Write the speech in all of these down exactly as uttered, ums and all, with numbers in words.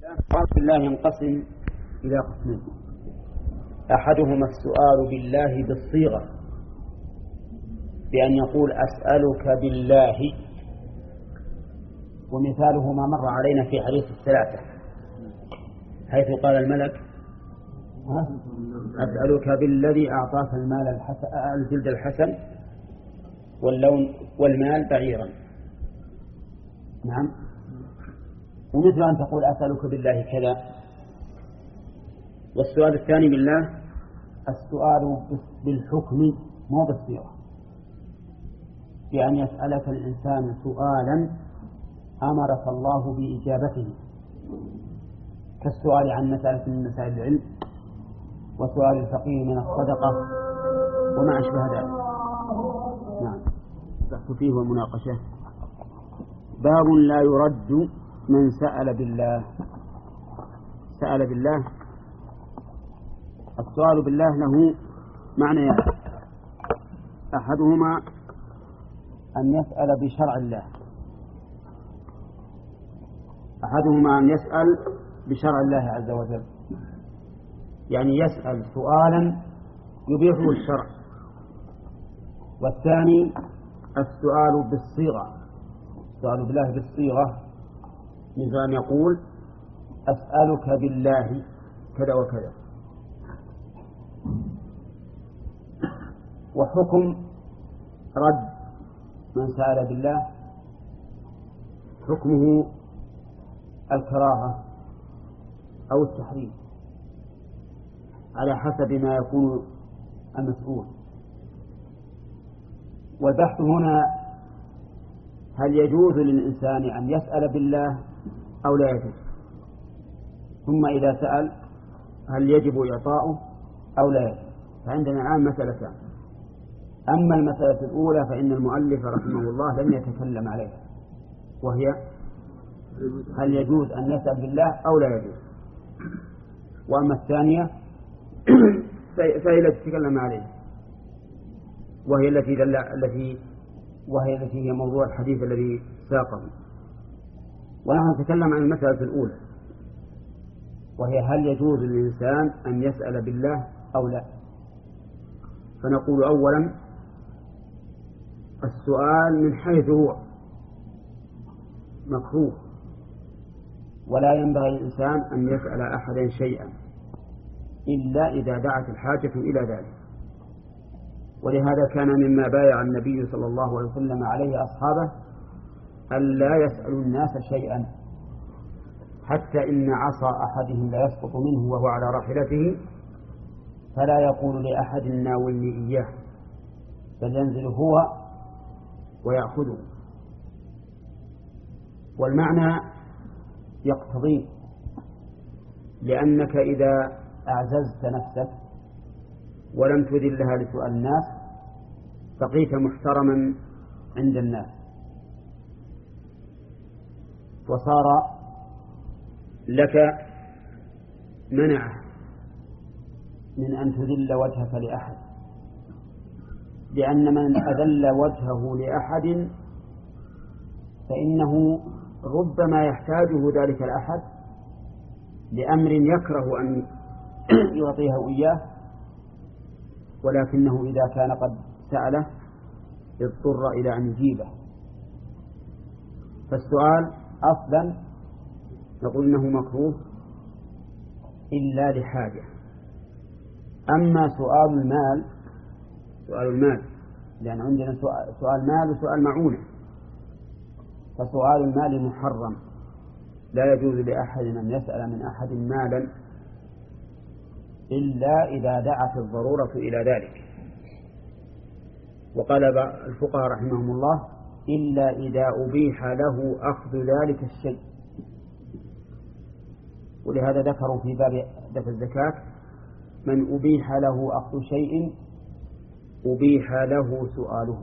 السؤال بالله ينقسم إلى قسمين. أحدهما السؤال بالله بالصيغة بأن يقول أسألك بالله، ومثاله ما مر علينا في حديث الثلاثة حيث قال الملك أسألك بالذي أعطاك المال الحسن الجلد الحسن واللون والمال بعيرا. نعم. ومثل أن تقول أسألك بالله كذا. والسؤال الثاني بالله السؤال بالحكم مو بالصيغة، بأن يسألك الإنسان سؤالا أمرك الله بإجابته، كالسؤال عن مسألة من مسائل العلم، وسؤال الفقير من الصدقة وما أشبه ذلك. نعم. بحث فيه والمناقشة. باب لا يرد من سأل بالله. سأل بالله، السؤال بالله له معنى: أحدهما أن يسأل بشرع الله، أحدهما أن يسأل بشرع الله عز وجل، يعني يسأل سؤالا يبيحه الشرع. والثاني السؤال بالصيغة، السؤال بالله بالصيغة، مثل أن يقول أسألك بالله كذا وكذا. وحكم رد من سأل بالله حكمه الكراهة أو التحريم على حسب ما يكون المسؤول. والبحث هنا هل يجوز للإنسان أن يسأل بالله أو لا يجوز، ثم إذا سأل هل يجب إعطاؤه أو لا يجب. فعندنا الآن مسألتان. أما المسألة الأولى فإن المؤلف رحمه الله لم يتكلم عليها، وهي هل يجوز أن يسأل بالله أو لا يجوز. وأما الثانية فهي التي تكلم عليها، وهي التي دل التي وهي التي هي موضوع الحديث الذي ساقه. ونحن نتكلم عن المسألة الأولى، وهي هل يجوز للإنسان أن يسأل بالله أو لا. فنقول أولا السؤال من حيث هو مكروه، ولا ينبغي للإنسان أن يسأل أحدا شيئا إلا إذا دعت الحاجة إلى ذلك. ولهذا كان مما بايع النبي صلى الله عليه وسلم عليه أصحابه ألا يسألوا الناس شيئا، حتى إن عصا أحدهم لا يسقط منه وهو على راحلته فلا يقول لأحد ناولني إياه، بل ينزل هو ويأخذه. والمعنى يقتضي، لأنك إذا أعززت نفسك ولم تذلها لسؤال الناس بقيت محترما عند الناس، وصار لك منع من أن تذل وجهك لأحد، لأن من أذل وجهه لأحد فإنه ربما يحتاجه ذلك الأحد لأمر يكره أن يعطيه إياه، ولكنه إذا كان قد سأله اضطر إلى أن يجيبه. فالسؤال أصلا نقول إنه مكروه إلا لحاجة. أما سؤال المال، سؤال المال لأن عندنا سؤال مال وسؤال معونة، فسؤال المال محرم، لا يجوز لأحد أن يسأل من أحد مالا إلا إذا دعت الضرورة إلى ذلك. وقال الفقهاء رحمهم الله إلا إذا أبيح له أخذ ذلك الشيء. ولهذا ذكروا في باب دفع الزكاة من أبيح له أخذ شيء أبيح له سؤاله،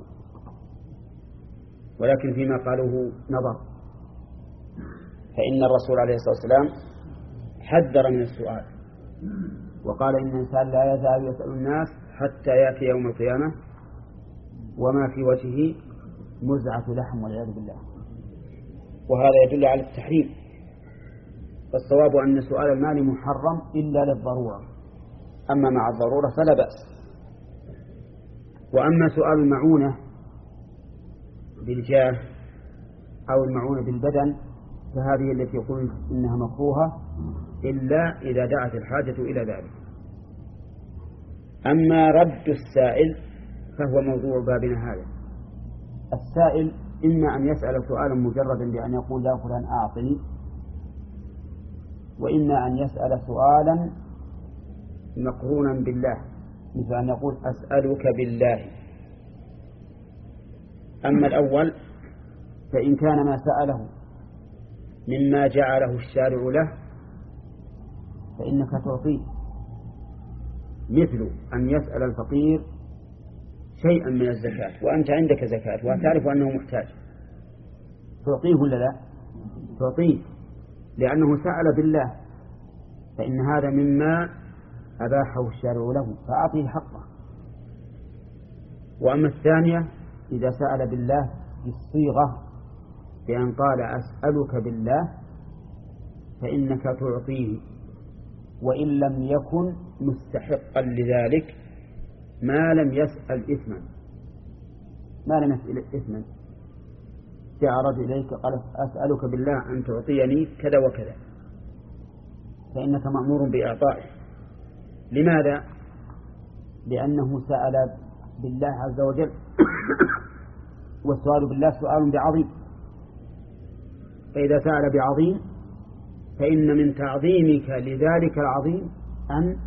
ولكن فيما قالوه نظر، فإن الرسول عليه الصلاة والسلام حذر من السؤال وقال إن الإنسان لا يزال يسأل الناس حتى يأتي يوم القيامة وما في وجهه مزعة لحم والعياذ بالله. وهذا يدل على التحريم، فالصواب أن سؤال المال محرم إلا للضرورة، أما مع الضرورة فلا بأس. وأما سؤال المعونة بالجاه أو المعونة بالبدن فهذه التي يقول إنها مكروهة إلا إذا دعت الحاجة إلى ذلك. أما رد السائل فهو موضوع بابنا هذا. السائل إما أن يسأل سؤالا مجردا بأن يقول لا فلان أعطني، وإما أن يسأل سؤالا مقرونا بالله، مثل أن يقول أسألك بالله. أما الأول فإن كان ما سأله مما جعله الشارع له فإنك تعطيه، مثل أن يسأل الفقير شيئا من الزكاة وأنت عندك زكاة وتعرف أنه محتاج، تعطيه ولا لا؟ تعطيه لأنه سأل بالله، فإن هذا مما أباحه الشارع له فأعطيه حقه. وأما الثانية إذا سأل بالله بالصيغة بأن قال أسألك بالله فإنك تعطيه وإن لم يكن مستحقا لذلك، ما لم يسأل إثما، ما لم يسأل إثما. جاء رجل إليك قال أسألك بالله أن تعطيني كذا وكذا، فإنك مأمور بإعطائه. لماذا؟ لأنه سأل بالله عز وجل، والسؤال بالله سؤال بعظيم، فإذا سأل بعظيم فإن من تعظيمك لذلك العظيم أن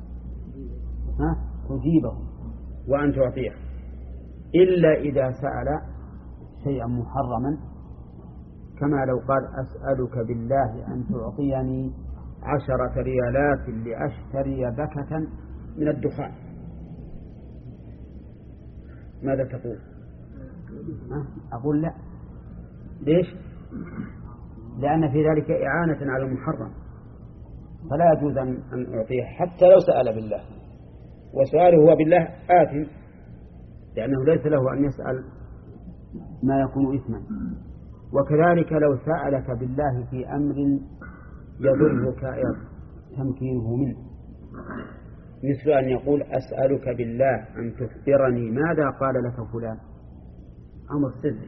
تجيبه وأن تعطيه، إلا إذا سأل شيئا محرما، كما لو قال أسألك بالله أن تعطيني عشرة ريالات لأشتري بكة من الدخان، ماذا تقول؟ أقول لا. ليش؟ لأن في ذلك إعانة على المحرم، فلا يجوز أن أعطيه حتى لو سأل بالله، وسؤاله هو بالله آثم، لأنه ليس له أن يسأل ما يكون إثما. وكذلك لو سألك بالله في أمر يضرك تمكينه منه، مثل أن يقول أسألك بالله أن تخبرني ماذا قال لك فلان، أمر سري،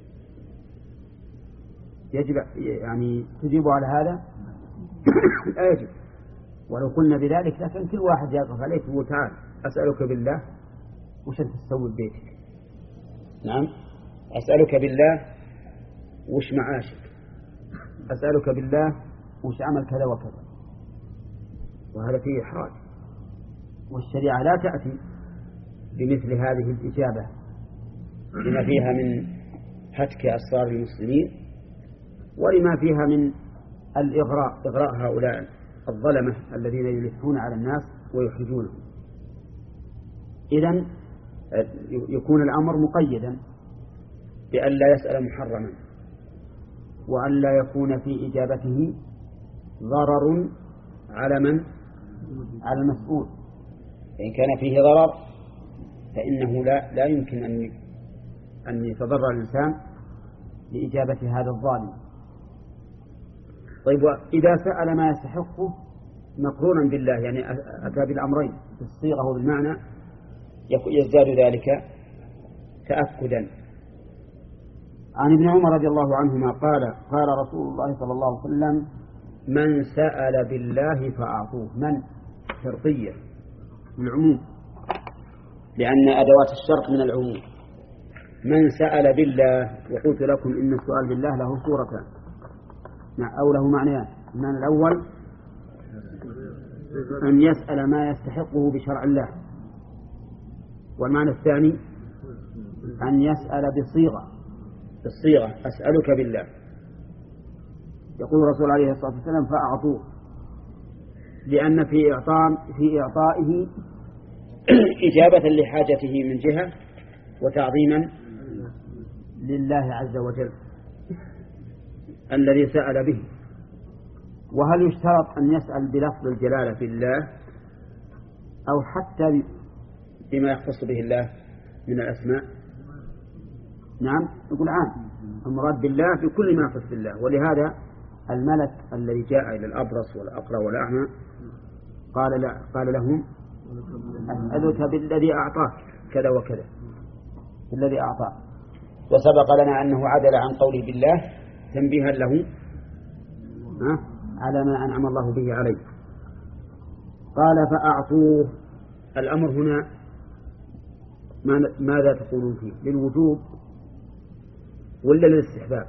يجب يعني تجيب على هذا؟ لا يجب. ولو قلنا بذلك لكن كل واحد يقف عليك وتعال أسألك بالله وش أنت تسوي ببيتك؟ نعم، أسألك بالله وش معاشك؟ أسألك بالله وش عمل كذا وكذا، وهذا فيه إحراج، والشريعة لا تأتي بمثل هذه الإجابة لما فيها من هتك أسرار المسلمين ولما فيها من الإغراء، إغراء هؤلاء الظلمة الذين يلفون على الناس ويحرجونهم. إذن يكون الأمر مقيدا بأن لا يسأل محرما، وأن لا يكون في إجابته ضرر على من؟ على المسؤول. فإن كان فيه ضرر فإنه لا, لا يمكن أن أن يتضرر الإنسان لإجابة هذا الظالم. طيب، إذا سأل ما يستحقه مقرونا بالله، يعني أتى بالأمرين بالصيغة وبالمعنى، يزداد ذلك تأكدا. عن ابن عمر رضي الله عنهما قال قال رسول الله صلى الله عليه وسلم من سأل بالله فأعطوه. من شرطية العموم، لأن أدوات الشرط من العموم. من سأل بالله، وقلت لكم إن السؤال بالله له صورتان أو له معنيان. المعنى الأول أن يسأل ما يستحقه بشرع الله، والمعنى الثاني أن يسأل بصيغة بالصيغة أسألك بالله. يقول الرسول عليه الصلاة والسلام فأعطوه، لأن في إعطاء في إعطائه إجابة لحاجته من جهة وتعظيما لله عز وجل الذي سأل به. وهل يشترط أن يسأل بلفظ الجلالة بالله أو حتى بما يختص به الله من الأسماء؟ نعم، يقول عام، المراد بالله بكل ما يختص بالله. ولهذا الملك الذي جاء إلى الأبرص والأقرع والأعمى قال لا قال لهم أسألك بالذي أعطاك كذا وكذا الذي أعطاك، وسبق لنا أنه عدل عن قوله بالله تنبيها له على ما أنعم الله به عليه. قال فأعطوه. الأمر هنا ماذا تقولون فيه؟ للوجوب ولا للاستحباب؟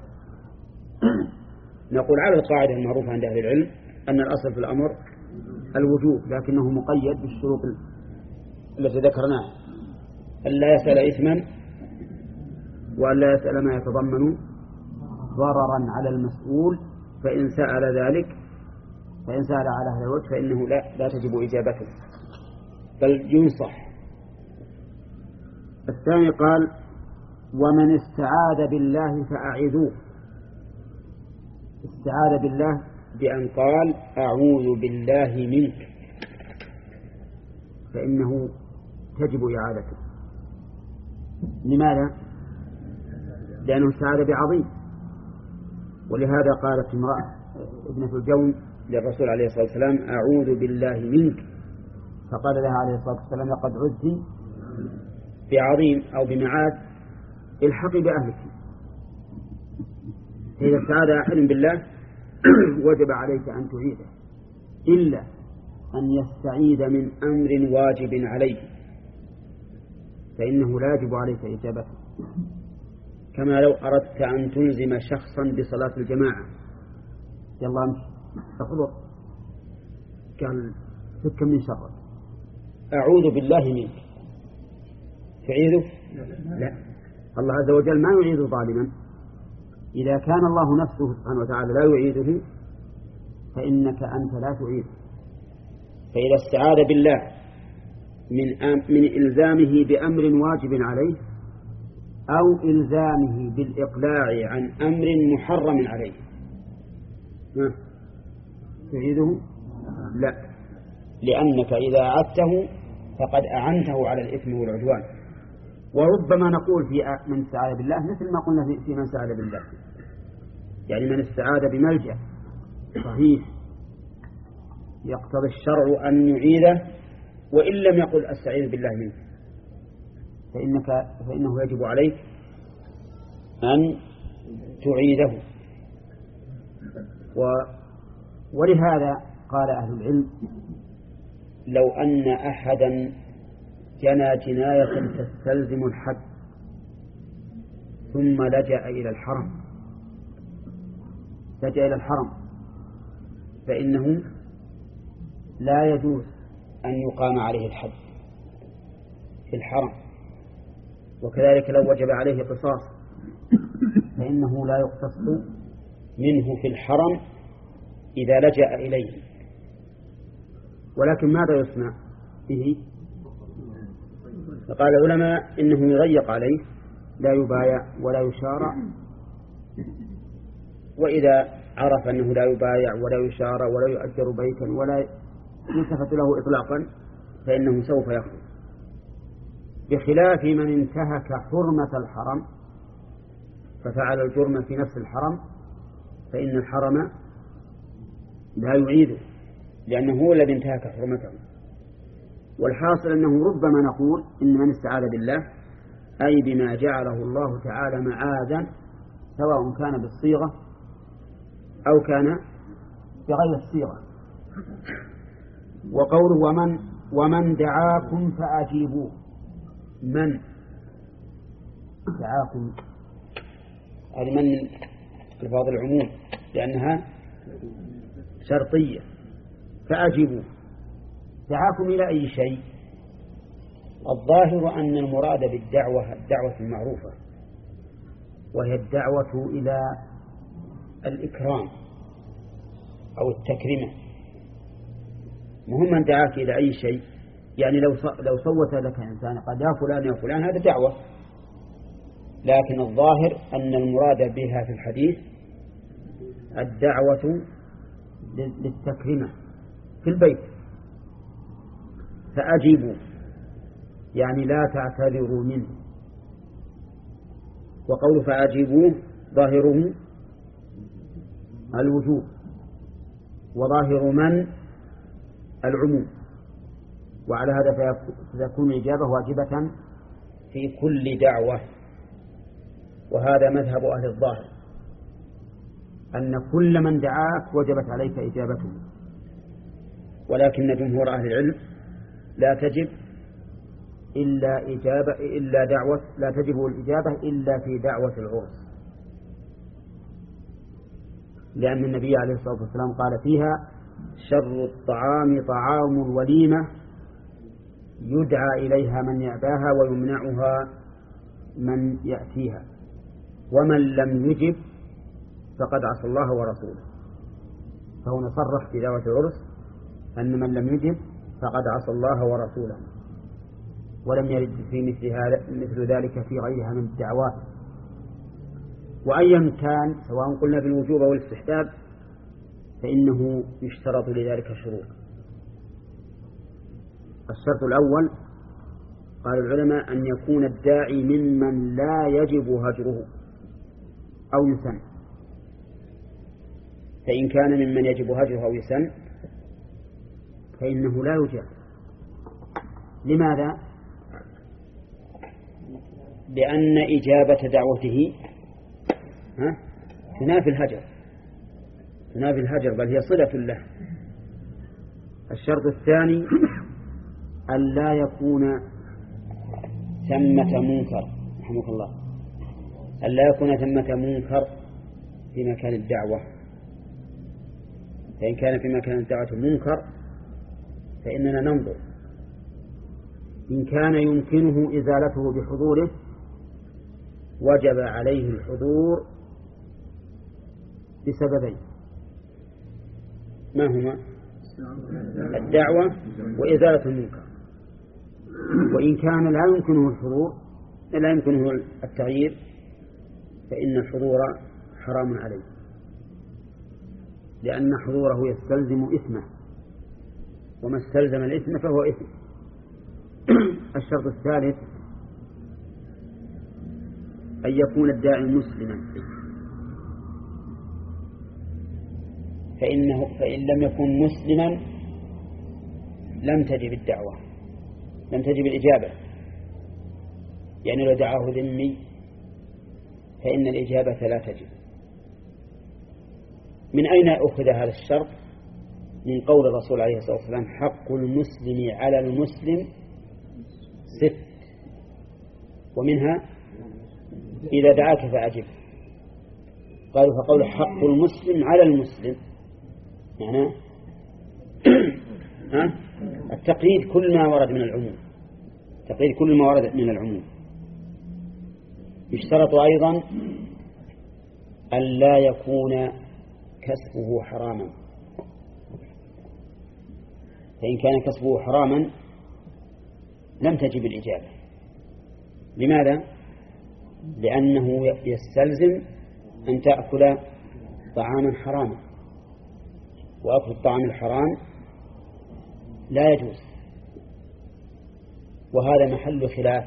نقول على القاعدة المعروفة عند أهل العلم أن الأصل في الأمر الوجوب، لكنه مقيد بالشروط التي ذكرناها، ألا يسأل إثما وألا يسأل ما يتضمن ضررا على المسؤول، فإن سأل ذلك فإن سأل على هذا الوجه فإنه لا, لا تجب إجابته بل ينصح. الثاني قال ومن استعاذ بالله فأعذوه. استعاذ بالله بأن قال أعوذ بالله منك، فإنه تجب إعادته. لماذا؟ لأنه استعاذ بعظيم، ولهذا قالت امرأة ابنة الجون للرسول عليه الصلاة والسلام أعوذ بالله منك، فقال لها عليه الصلاة والسلام لقد عذت بعظيم أو بمعاد الحقي بأهلك. إذا استعاذ أحد بالله وجب عليك أن تعيده، إلا أن يستعيذ من أمر واجب عليه فإنه لا يجب عليك إجابته، كما لو أردت أن تلزم شخصا بصلاة الجماعة يلا امشي تخلط قال فك من شرك أعوذ بالله منك تعيذه؟ لا، الله عز وجل ما يعيذ ظالما. إذا كان الله نفسه سبحانه وتعالى لا يعيذه فإنك أنت لا تعيذه. فإذا استعاذ بالله من, أم من إلزامه بأمر واجب عليه أو إلزامه بالإقلاع عن أمر محرم عليه تعيذه؟ لا، لأنك إذا أعدته فقد أعنته على الإثم والعدوان. وربما نقول في من استعاذ بالله مثل ما قلنا في من استعاذ بالله، يعني من استعاذ بملجأ صحيح يقتضي الشرع أن يعيده وإن لم يقل أستعيذ بالله منه، فإنك فإنه يجب عليك أن تعيده. و ولهذا قال أهل العلم لو أن أحدا جنى جناية تستلزم الحد ثم لجأ إلى الحرم لجأ إلى الحرم فإنه لا يجوز أن يقام عليه الحد في الحرم، وكذلك لو وجب عليه قصاص فإنه لا يقتص منه في الحرم إذا لجأ إليه. ولكن ماذا يصنع به؟ فقال العلماء إنه يضيق عليه، لا يبايع ولا يشارع، وإذا عرف أنه لا يبايع ولا يشارع ولا يؤجر بيتا ولا يلتفت له إطلاقا فإنه سوف يخرج، بخلاف من انتهك حرمة الحرم ففعل الجرم في نفس الحرم فإن الحرم لا يعيده لأنه هو الذي انتهك حرمته. والحاصل أنه ربما نقول إن من استعاذ بالله أي بما جعله الله تعالى معاذا سواء كان بالصيغة أو كان بغير الصيغة. وقوله ومن ومن دعاكم فأجيبوه، من دعاكم هذه من الفاظ العموم لأنها شرطية، فأجيبوه دعاكم إلى أي شيء؟ الظاهر أن المراد بالدعوة الدعوة المعروفة، وهي الدعوة إلى الإكرام أو التكريم. مهم من دعاك إلى أي شيء، يعني لو لو صوت لك إنسان قد يا فلان يا فلان هذا دعوة، لكن الظاهر أن المراد بها في الحديث الدعوة للتكريم في البيت. فأجيبوا يعني لا تعتذروا منه. وقول فأجيبوه ظاهره الوجوب، وظاهر من العموم، وعلى هذا فتكون الإجابة واجبة في كل دعوة. وهذا مذهب أهل الظاهر، أن كل من دعاك وجبت عليك إجابته، ولكن جمهور أهل العلم لا تجب إلا إجابة إلا دعوة لا تجب الإجابة إلا في دعوة العرس، لأن النبي عليه الصلاة والسلام قال فيها: شر الطعام طعام الوليمة يدعى إليها من يأباها ويمنعها من يأتيها، ومن لم يجب فقد عصى الله ورسوله. فهنا صرح في دعوة العرس أن من لم يجب فقد عصى الله ورسوله، ولم يرد في مثل, هذا مثل ذلك في غيرها من الدعوات. وأيا كان، سواء قلنا بالوجوب أو الاستحباب، فإنه يشترط لذلك شروط. الشرط الأول قال العلماء أن يكون الداعي ممن لا يجب هجره أو يسن، فإن كان ممن يجب هجره أو يسن فإنه لا يجاب. لماذا؟ لأن إجابة دعوته تنافي الهجر تنافي الهجر بل هي صلة له. الشرط الثاني أن لا يكون ثمة منكر رحمك الله أن لا يكون ثمة منكر في مكان الدعوة، فإن كان في مكان الدعوة منكر فإننا ننظر. إن كان يمكنه إزالته بحضوره وجب عليه الحضور بسببين، ما هما؟ الدعوة وإزالة المنكر. وإن كان لا يمكنه الحضور لا يمكنه التغيير فإن الحضور حرام عليه، لأن حضوره يستلزم إثمه، وما استلزم الإثم فهو إثم. الشرط الثالث أن يكون الداعي مسلما، فإنه فإن لم يكن مسلما لم تجب الدعوة لم تجب الإجابة. يعني لو دعاه ذمي فإن الإجابة لا تجب. من أين أخذ هذا الشرط؟ من قول الرسول عليه الصلاة والسلام: حق المسلم على المسلم ست، ومنها إذا دعاك فأجب. قالوا فقول حق المسلم على المسلم معناه ها التقييد كل ما ورد من العموم تقييد كل ما ورد من العموم. يشترط أيضا أن لا يكون كسبه حراما، فإن كان كسبه حراما لم تجب الإجابة. لماذا؟ لأنه يستلزم أن تأكل طعاما حراما، وأكل الطعام الحرام لا يجوز. وهذا محل خلاف،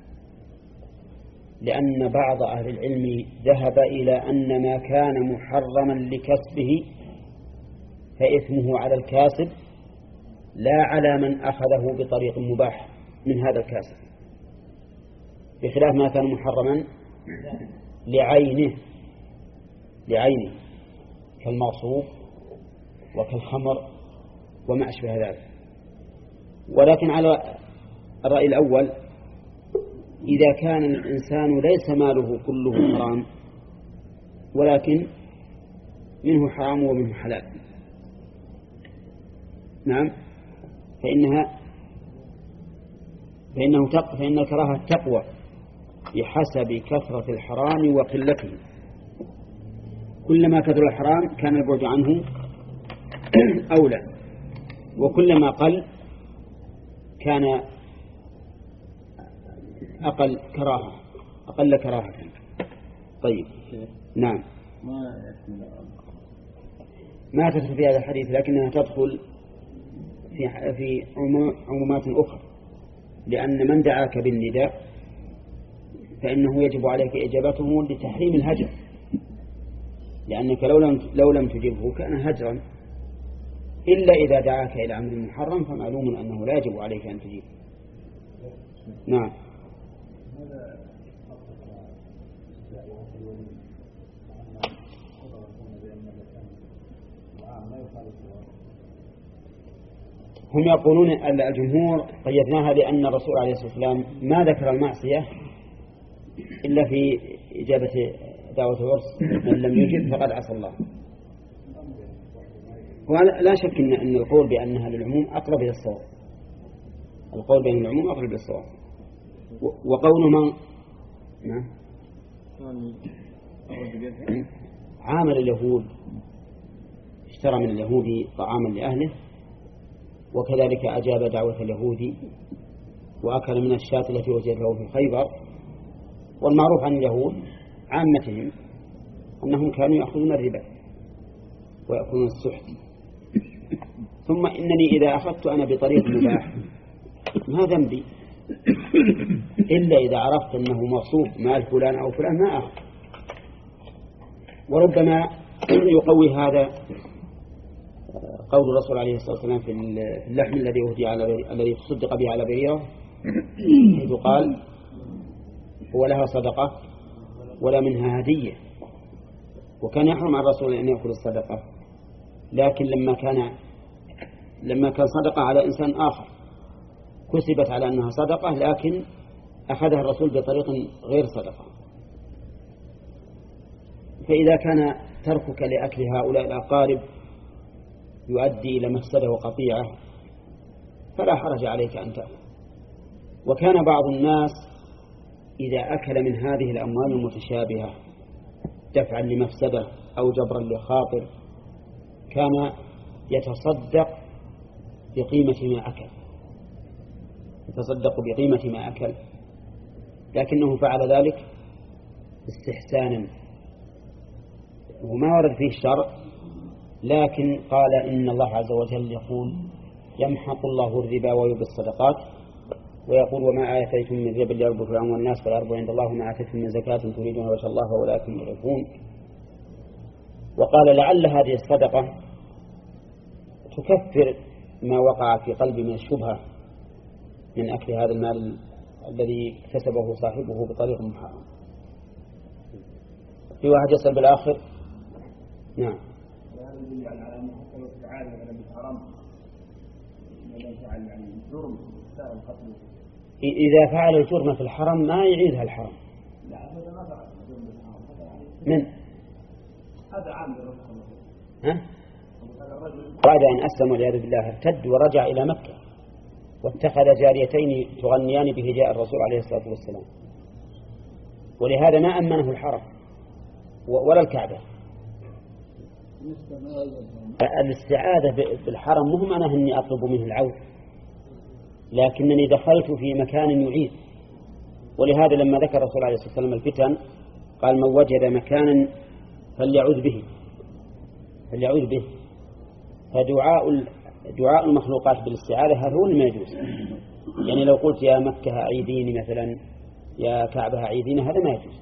لأن بعض أهل العلم ذهب إلى أن ما كان محرما لكسبه فإثمه على الكاسب لا على من أخذه بطريق مباح من هذا الكاسب، بخلاف ما كان محرما لعينه لعينه كالمغصوب وكالخمر وما أشبه ذلك. ولكن على الرأي الأول، إذا كان الإنسان ليس ماله كله حرام ولكن منه حرام ومنه حلال، نعم، فإنها فإنه تق... فإن الكراهة تقوى بحسب كثرة الحرام وقلته. كلما كثر الحرام كان البعد عنه أولى، وكلما قل كان أقل كراهة أقل كراهة. طيب، نعم، ما تدخل في هذا الحديث، لكنها تدخل في في عمومات أخرى، لأن من دعاك بالنداء فإنه يجب عليك إجابته لتحريم الهجر، لأنك لو لم لو لم تجبه كان هجرا، إلا إذا دعاك إلى أمر محرم فمعلوم أنه لا يجب عليك أن تجيب. نعم. هم يقولون أن الجمهور قيدناها لأن الرسول عليه الصلاة والسلام ما ذكر المعصية إلا في إجابة دعوة العرس، من لم يجب فقد عصى الله. ولا شك إن أن القول بأنها للعموم أقرب إلى الصواب، القول بأن العموم أقرب إلى الصواب. وقول من نعم عامل اليهود اشترى من اليهود طعاما لأهله، وكذلك أجاب دعوة اليهود وأكل من الشاة التي وجدت له في خيبر. والمعروف عن اليهود عامتهم أنهم كانوا يأخذون الربا ويأكلون السحت. ثم إنني إذا أخذت أنا بطريق مباح ما ذنبي، إلا إذا عرفت أنه مغصوب مال فلان أو فلان ما أخذ. وربما يقوي هذا قول الرسول عليه الصلاة والسلام في اللحم الذي أهدي على الذي تصدق به على بريرة، حيث قال هو لها صدقة ولا منها هدية. وكان يحرم على الرسول أن يأكل الصدقة، لكن لما كان لما كان صدقة على إنسان آخر كسبت على أنها صدقة، لكن أخذها الرسول بطريق غير صدقة. فإذا كان تركك لأكل هؤلاء الأقارب يؤدي إلى مفسدة وقطيعة فلا حرج عليك أن تأكل. وكان بعض الناس إذا أكل من هذه الأموال المتشابهة دفعا لمفسدة أو جبرا لخاطر كان يتصدق بقيمة ما أكل، يتصدق بقيمة ما أكل، لكنه فعل ذلك استحسانا وما ورد فيه الشرع. لكن قال إن الله عز وجل يقول يمحق الله الربا ويربي الصدقات، ويقول وما آتيتم من ربا ليربو في الأموال الناس فلا يربو عند الله وما آتيتم من زكاة تريدون وجه الله ولكن يعرفون. وقال لعل هذه الصدقة تكفر ما وقع في قلب من الشبهة من أكل هذا المال الذي اكتسبه صاحبه بطريق محرم. في واحد يسأل بالآخر. نعم. إذا فعل الجرم في الحرم ما يعيدها الحرم. من؟ هذا عام ها؟ بعد أن أسلم والعياذ بالله ارتد ورجع إلى مكة واتخذ جاريتين تغنيان بهجاء الرسول عليه الصلاة والسلام، ولهذا ما أمنه الحرم ولا الكعبة. الاستعاذة بالحرم مهم أنا أني أطلب منه العود، لكنني دخلت في مكان يعيد. ولهذا لما ذكر الرسول عليه الصلاة والسلام الفتن قال من وجد مكانا فليعوذ به فليعوذ به. فدعاء دعاء المخلوقات بالاستعاذة هذا هو ما يجوز. يعني لو قلت يا مكة أعيديني مثلا، يا كعبة أعيديني، هذا ما يجوز.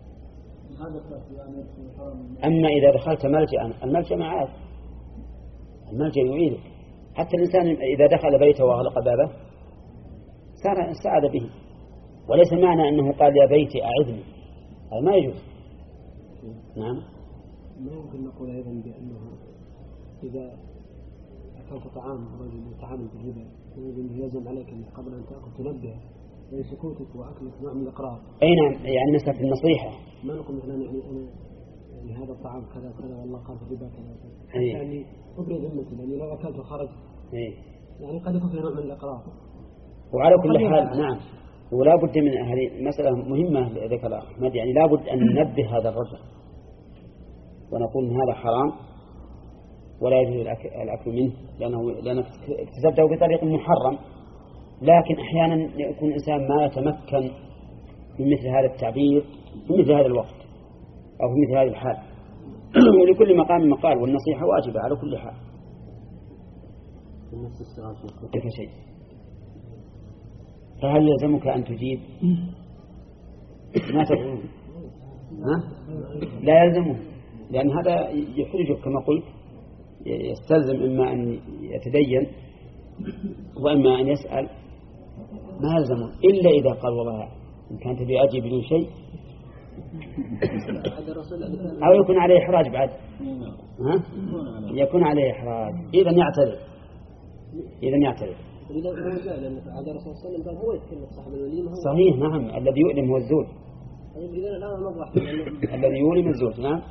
أما إذا دخلت ملجأ، الملجأ معاذ، الملجأ يعيدك. حتى الإنسان إذا دخل بيته وأغلق بابه صار استعاذ به، وليس معنى أنه قال يا بيتي أعذني، هذا ما يجوز. نعم. ما يمكن نقول أيضا بأنه إذا أكلت طعام رجل يتعامل بالربا يلزم عليك أن قبل أن تأكل تنبه، يعني سكوتك وأكلك نوع من الإقرار. أي نعم، يعني مسألة النصيحة. ما نقول مثلا يعني أنا يعني هذا الطعام كذا كذا والله قال في الربا كذا، أي. يعني أبرز ذمتي لأني لو أكلت وخرج أي. يعني قد يكون في نوع من الإقرار. وعلى كل حال نعم، ولا بد من هذه مسألة مهمة ذكر أحمد، يعني لا بد أن ننبه هذا الرجل ونقول إن هذا حرام ولا يجوز الأكل منه لأنه لأنك اكتسبته بطريق محرم. لكن أحيانا يكون الإنسان ما يتمكن من مثل هذا التعبير في مثل هذا الوقت أو في مثل هذه الحال. ولكل مقام مقال، والنصيحة واجبة على كل حال. كيف شيء؟ فهل يلزمك أن تجيب؟ ما تقول؟ ها؟ لا يلزمه، لأن هذا يحرجك كما قلت، يستلزم إما أن يتدين وإما أن يسأل، ما يلزمه إلا إذا قال والله إن كانت بأجي بدون شيء، أو يكون عليه إحراج بعد، ها؟ يكون عليه إحراج، إذا يعتذر، إذا يعتذر. صحيح، نعم، الذي يؤلم هو الزوج، الذي يؤلم الزوج. نعم،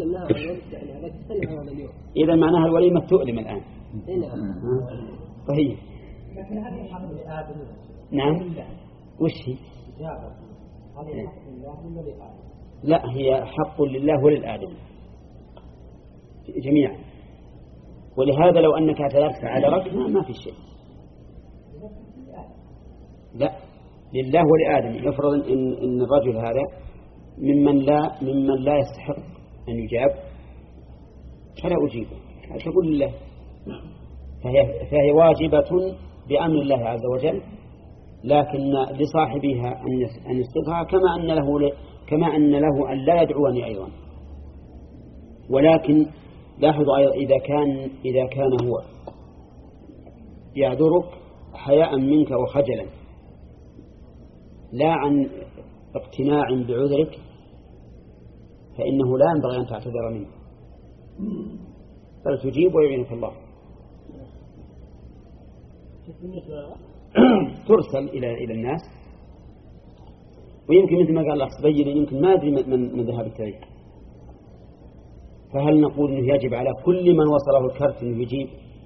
إذا معناها الوليمة تؤلم الآن. صحيح. نعم، وش هي؟ لا، هي حق لله وللآدم جميعا، ولهذا لو أنك اعتذرت على ركنا ما في شيء. لا، لله ولآدم. يفرض إن, إن الرجل هذا ممن لا ممن لا يستحق أن يجاب، فلا أجيبه، تقول لله، فهي, فهي واجبة بأمر الله عز وجل، لكن لصاحبها أن يسقطها، كما أن له كما أن له أن لا يدعوني أيضا. ولكن لاحظوا أيضا إذا كان إذا كان هو يعذرك حياء منك وخجلا، لا عن اقتناع بعذرك، فإنه لا ينبغي أن تعتذر منه، بل تجيب ويعينك الله. ترسل إلى إلى الناس، ويمكن مثل ما قال الأخ تبين يمكن ما أدري من من ذهب التاريخ، فهل نقول إنه يجب على كل من وصله الكرت إنه يجيب،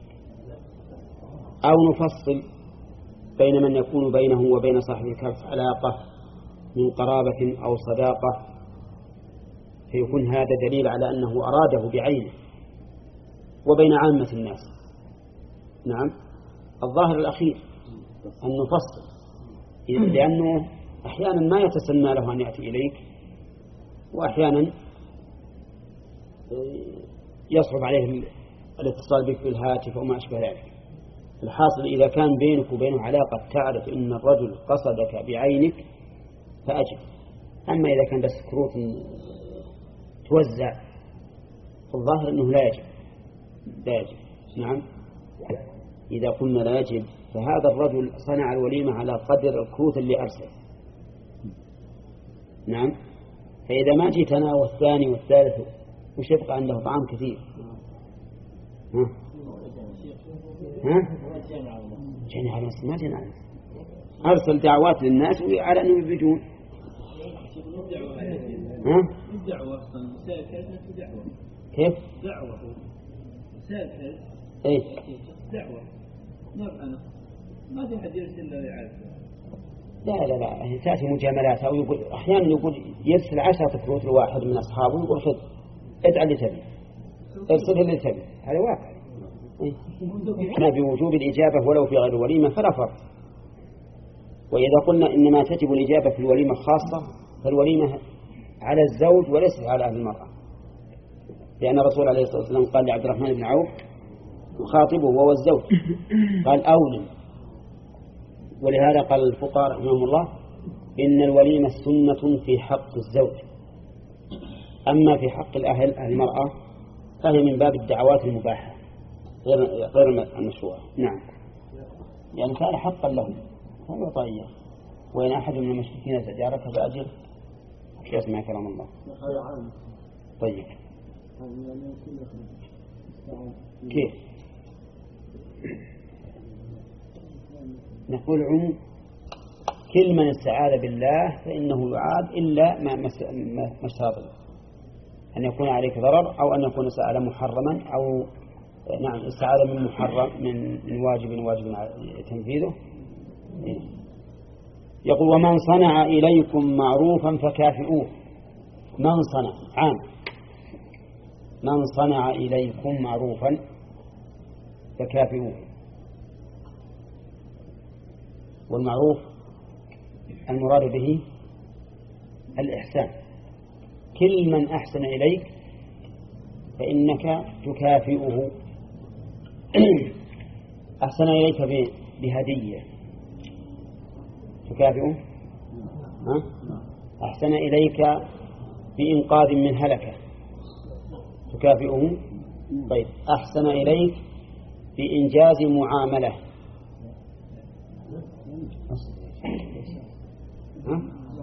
أو نفصل بين من يكون بينه وبين صاحب الكرت علاقة من قرابة أو صداقة، فيكون هذا دليل على أنه أراده بعينه، وبين عامة الناس؟ نعم، الظاهر الأخير أن نفصل، لأنه أحيانا ما يتسنى له أن يأتي إليك، وأحيانا يصعب عليه الاتصال بك بالهاتف وما أشبه ذلك. الحاصل إذا كان بينك وبينه علاقة تعرف إن الرجل قصدك بعينك فأجب. أما إذا كان بس كروت توزع، الظاهر أنه لا يجب لا يجب نعم، إذا قلنا لا يجب فهذا الرجل صنع الوليمة على قدر الكروت اللي أرسل. نعم، فإذا ما جيتنا والثاني والثالث وش يبقى عنده طعام كثير؟ ها ها جينا على ما جينا على أرسل دعوات للناس وعلى أنهم يبيجون. ها الدعوة دعوة كيف دعوة سافر إيه دعوة ما أنا ما في حد يرسل له يعرف. لا لا لا هي تأتي مجاملات، أو يقول أحيانا يقول يرسل عشرة كروت لواحد من أصحابه ويقول خذ ادعى اللي تبي ارسل اللي تبي، هذا واقع. إحنا بوجوب الإجابة ولو في غير الوليمة فلا فرق. وإذا قلنا إنما تجب الإجابة في الوليمة الخاصة فالوليمة على الزوج وليس على أهل المرأة، لأن الرسول عليه الصلاة والسلام قال لعبد الرحمن بن عوف وخاطبه وهو الزوج قال أولم. ولهذا قال الفقهاء رحمهم الله إن الوليمة سنة في حق الزوج، أما في حق الأهل المرأة فهي من باب الدعوات المباحة غير غير المشروعة. نعم، يعني كان حقا لهم فيعطى إياه. وإن أحد من المشركين استجارك فأجر يسمع كلام الله. طيب كيف نقول عم كل من استعاذ بالله فإنه يعاد إلا ما مشترط أن يكون عليك ضرر، أو أن يكون سأل محرما، أو نعم استعاذ من محرم من من واجب واجب تنفيذه. يقول ومن صنع إليكم معروفا فكافئوه. من صنع عام، من صنع إليكم معروفا فكافئوه. والمعروف المراد به الإحسان، كل من أحسن إليك فإنك تكافئه. أحسن إليك بهدية تكافئه، أحسن إليك بإنقاذ من هلكة تكافئه. طيب أحسن إليك بإنجاز معاملة. ها؟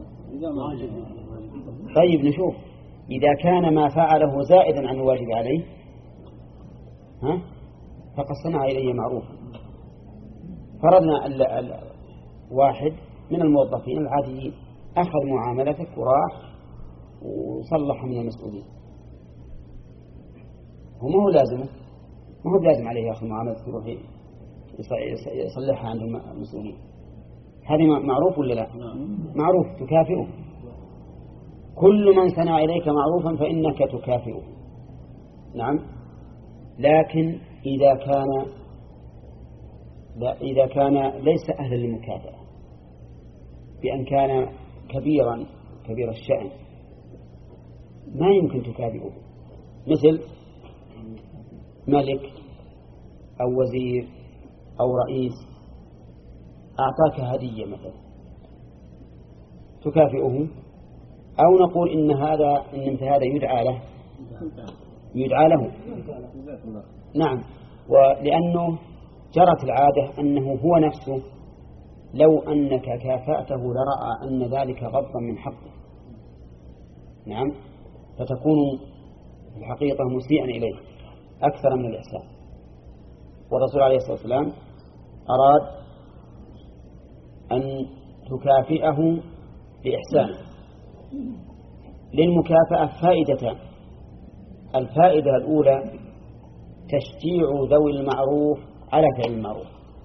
طيب نشوف إذا كان ما فعله زائدا عن الواجب عليه ها فقد صنع إليه معروف. فرضنا واحد من الموظفين العاديين أخذ معاملتك وراح وصلح من المسؤولين، هو ما هو لازم ما هو لازم عليه يأخذ معاملتك يروح يصلحها عند المسؤولين. هذه معروف ولا لا؟ معروف، تكافئه. كل من صنع إليك معروفا فإنك تكافئه. نعم. لكن إذا كان لا إذا كان ليس أهلا للمكافأة بأن كان كبيرا كبير الشأن ما يمكن تكافئه، مثل ملك أو وزير أو رئيس أعطاك هدية مثلا تكافئه، أو نقول إن هذا إن مثل هذا يدعى له يدعى له نعم. ولأنه جرت العادة أنه هو نفسه لو أنك كافأته لرأى أن ذلك غضا من حقه. نعم. فتكون الحقيقة مسيئا إليه أكثر من الإحسان. والرسول عليه الصلاة والسلام أراد أن تكافئه بإحسان. للمكافأة فائدتان. الفائدة الأولى تشجيع ذوي المعروف على فعل المعروف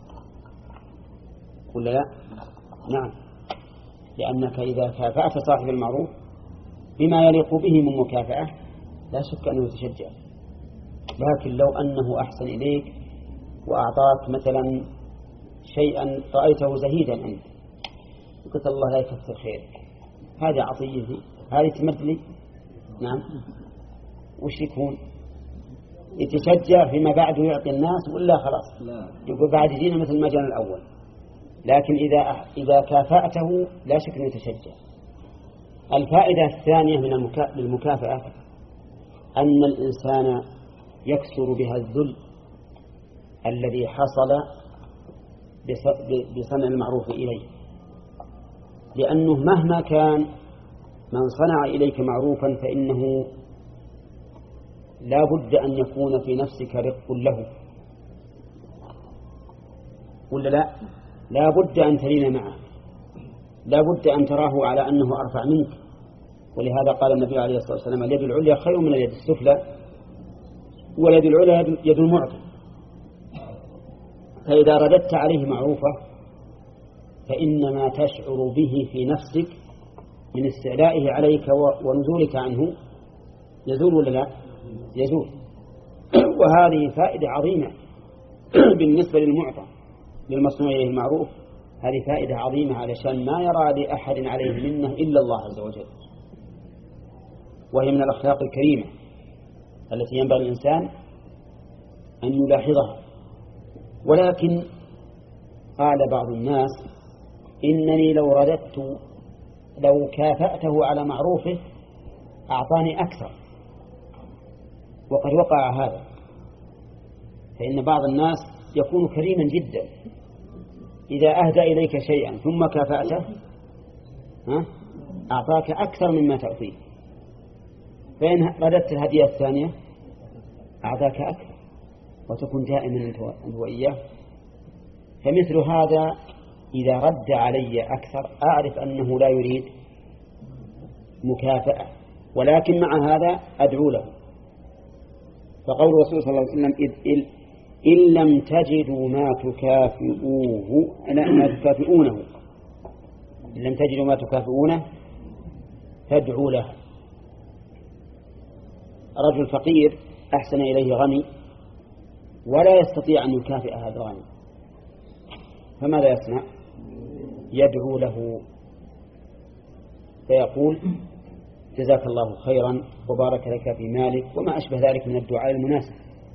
ولا لا؟ نعم. لأنك إذا كافأت صاحب المعروف بما يليق به من مكافأة لا شك أنه يتشجع. لكن لو أنه أحسن إليك وأعطاك مثلا شيئا رأيته زهيدا أنت وقلت الله لا يكثر خيرك، هذه عطيتي هذه تمد لي، نعم، وش يكون؟ يتشجع فيما بعد يعطي الناس ولا خلاص لا. يقول بعد يجينا مثل ما جانا الأول. لكن إذا إذا كافأته لا شك أنه يتشجع. الفائدة الثانية من المكافأة أن الإنسان يكسر بها الذل الذي حصل بصنع المعروف إليه، لأنه مهما كان من صنع إليك معروفا فإنه لا بد أن يكون في نفسك رق له ولا لا؟ لا بد أن تلين معه، لا بد أن تراه على أنه أرفع منك. ولهذا قال النبي عليه الصلاة والسلام اليد العليا خير من اليد السفلى واليد العليا يد المعطي. فإذا رددت عليه معروفة فإنما تشعر به في نفسك من استعلائه عليك ونزولك عنه يزول ولا لا؟ يزول. وهذه فائدة عظيمة بالنسبة للمعطى للمصنوع إليه المعروف. هذه فائدة عظيمة علشان ما يرى لأحد عليه منه إلا الله عز وجل، وهي من الأخلاق الكريمة التي ينبغي الإنسان أن يلاحظها. ولكن قال بعض الناس إنني لو رددت لو كافأته على معروفه أعطاني أكثر، وقد وقع هذا. فإن بعض الناس يكون كريما جدا إذا أهدى إليك شيئا ثم كافأته ها أعطاك أكثر مما تعطيه، فإن رددت الهدية الثانية أعطاك أكثر، وتكون دائما أنت وإياه. فمثل هذا إذا رد علي أكثر أعرف أنه لا يريد مكافأة، ولكن مع هذا أدعو له. فقول الرسول صلى الله عليه وسلم إذ إن لم تجدوا ما تكافئوه ما تكافئونه إن لم تجدوا ما تكافئونه فادعوا له. رجل فقير أحسن إليه غني ولا يستطيع أن يكافئ هذا الغني، فماذا يصنع؟ يدعو له فيقول جزاك الله خيرا وبارك لك في مالك وما أشبه ذلك من الدعاء المناسب.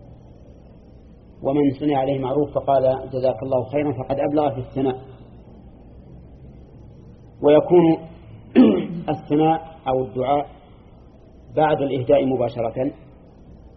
ومن صنع عليه معروف فقال جزاك الله خيرا فقد أبلغ في الثناء. ويكون الثناء أو الدعاء بعد الإهداء مباشرة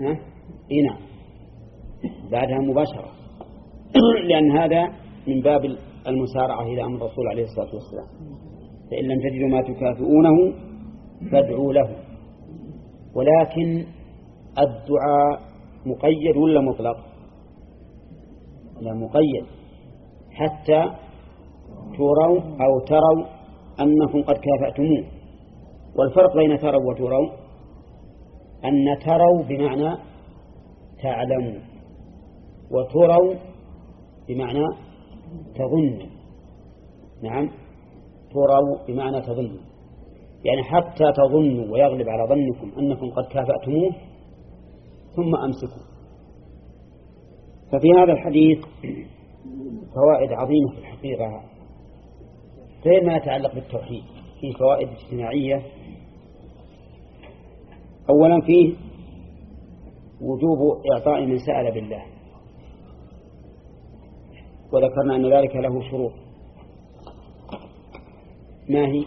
ها؟ إيه نعم، بعدها مباشرة لأن هذا من باب المسارعة إلى أمر الرسول عليه الصلاة والسلام. فإن لم تجدوا ما تكافئونه فادعوا له. ولكن الدعاء مقيد ولا مطلق؟ لا، مقيد، حتى تروا أو تروا أنكم قد كافأتموه. والفرق بين تروا وتروا أن تروا بمعنى تعلموا، وتروا بمعنى تظن. نعم، تروا بمعنى تظن، يعني حتى تظنوا ويغلب على ظنكم أنكم قد كافأتموه ثم أمسكوا. ففي هذا الحديث فوائد عظيمة في الحقيقة، غير ما يتعلق بالتوحيد، فيه فوائد اجتماعية. أولا فيه وجوب إعطاء من سأل بالله، وذكرنا أن ذلك له شروط. ما هي؟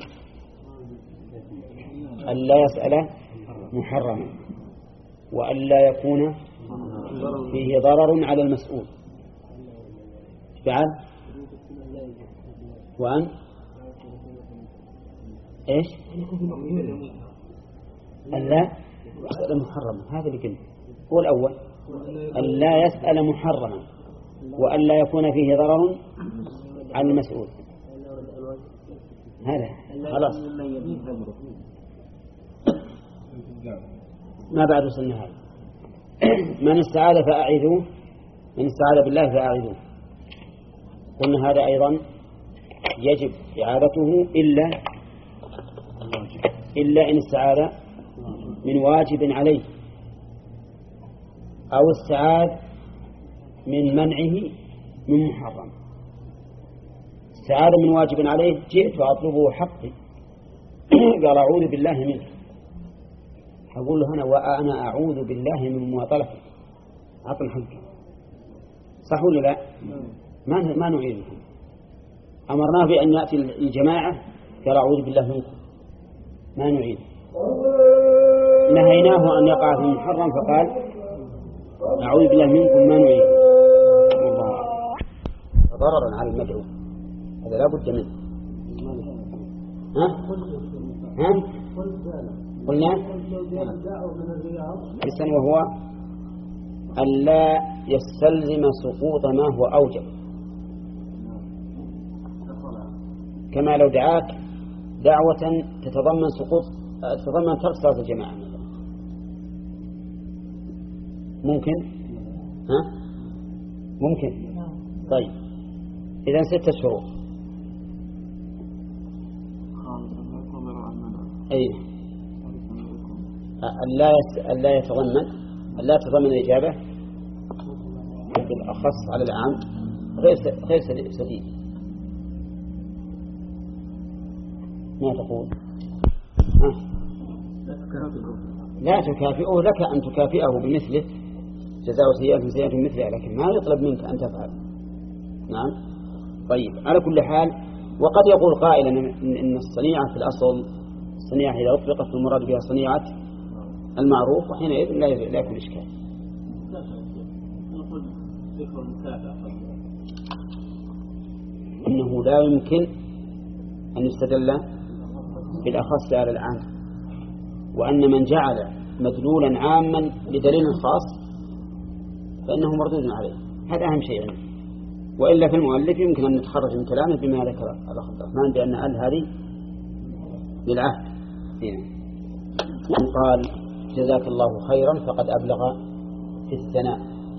ألا يسأل محرما، وألا يكون فيه ضرر على المسؤول، بعد وأن إيش ألا يسأل محرما، هذا اللي قلنا هو الأول، ألا يسأل محرما وألا يكون فيه ضرر على المسؤول. هذا خلاص ما بعد وصلنا هذا. من استعاذ فأعيذوه، من استعاذ بالله فأعيذوه. قلنا هذا أيضا يجب إعادته إلا إلا إن استعاذ من واجب عليه أو استعاذ من منعه من محرم. استعاذ من واجب عليه، جئت وأطلبه حقي، قال أعوذ بالله منك، أقول له هنا وأنا أعوذ بالله من مواطلتك، عطن حقي، صح ولا لا؟ ما ما نعيده. أمرناه بأن يأتي الجماعة قال أعوذ بالله منكم، ما نعيده. نهيناه أن يقع في المحرم فقال أعوذ بالله منكم، ما نعيده. الله، ضررا على المدعو، هذا لا بد منه. ها؟ ها؟ قلنا لسان، وهو ألا يستلزم سقوط ما هو أوجب، كما لو دعاك دعوة تتضمن سقوط، تتضمن ترك صلاة الجماعة ممكن؟ ها؟ ممكن. طيب إذن ستة شروط. أي ألا ألا يتضمن ألا يتضمن الإجابة بالأخص على العام غير غير سديد. ما تقول؟ ها؟ لا تكافئه، لك أن تكافئه بمثله، جزاء سيئة سيئة مثلها، لكن ما يطلب منك أن تفعل. نعم. طيب، على كل حال، وقد يقول قائل إن الصنيعة في الأصل الصنيعة إذا أطلقت المراد بها صنيعة المعروف، وحينئذ لا لا يكون إشكال. إنه لا يمكن أن يستدل بالأخص على العام، وأن من جعل مدلولا عاما بدليل خاص فإنه مردود عليه، هذا أهم شيء عنه. وإلا في المؤلف يمكن أن نتخرج من كلامه بما ذكر الأخ عبد الرحمن بأن أل هذه للعهد. قال جزاك الله خيرا فقد أبلغ في الثناء.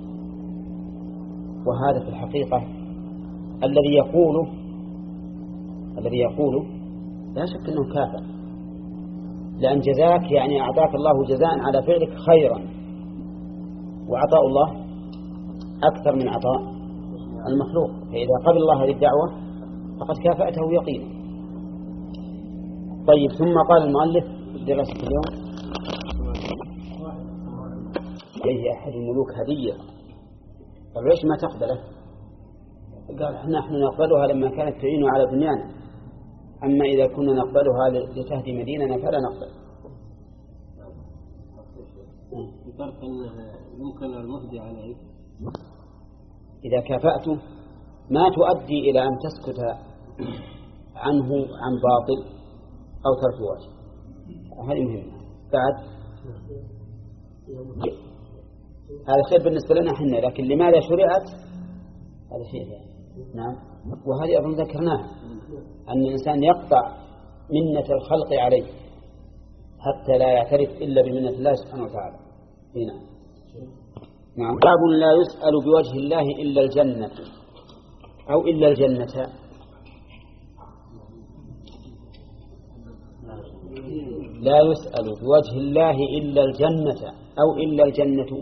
وهذا في الحقيقة الذي يقوله الذي يقوله لا شك أنه كافر، لأن جزاك يعني أعطاك الله جزاء على فعلك خيرا، وعطاء الله أكثر من عطاء المخلوق، فإذا قبل الله هذه الدعوة فقد كافأته يقينا. طيب، ثم قال المؤلف في دراسة اليوم إليه أحد الملوك هدية، قال ليش ما تقبله؟ قال احنا نحن نقبلها لما كانت تعين على دنيانا، أما إذا كنا نقبلها لتهدي مديننا فلا نقبل. ذكرت أنه يمكن المهدي عليه إذا كافأته ما تؤدي إلى أن تسكت عنه عن باطل أو ترك واجب. هذه مهمة. بعد هذا خير بالنسبة لنا حنا، لكن لماذا شرعت هذا شيء يعني. نعم. وهذه أظن ذكرناها أن الإنسان يقطع منة الخلق عليه حتى لا يعترف إلا بمنة الله سبحانه وتعالى. هنا نعم. باب لا يسأل بوجه الله إلا الجنة أو إلا الجنة. لا يسأل بوجه الله إلا الجنة أو إلا الجنة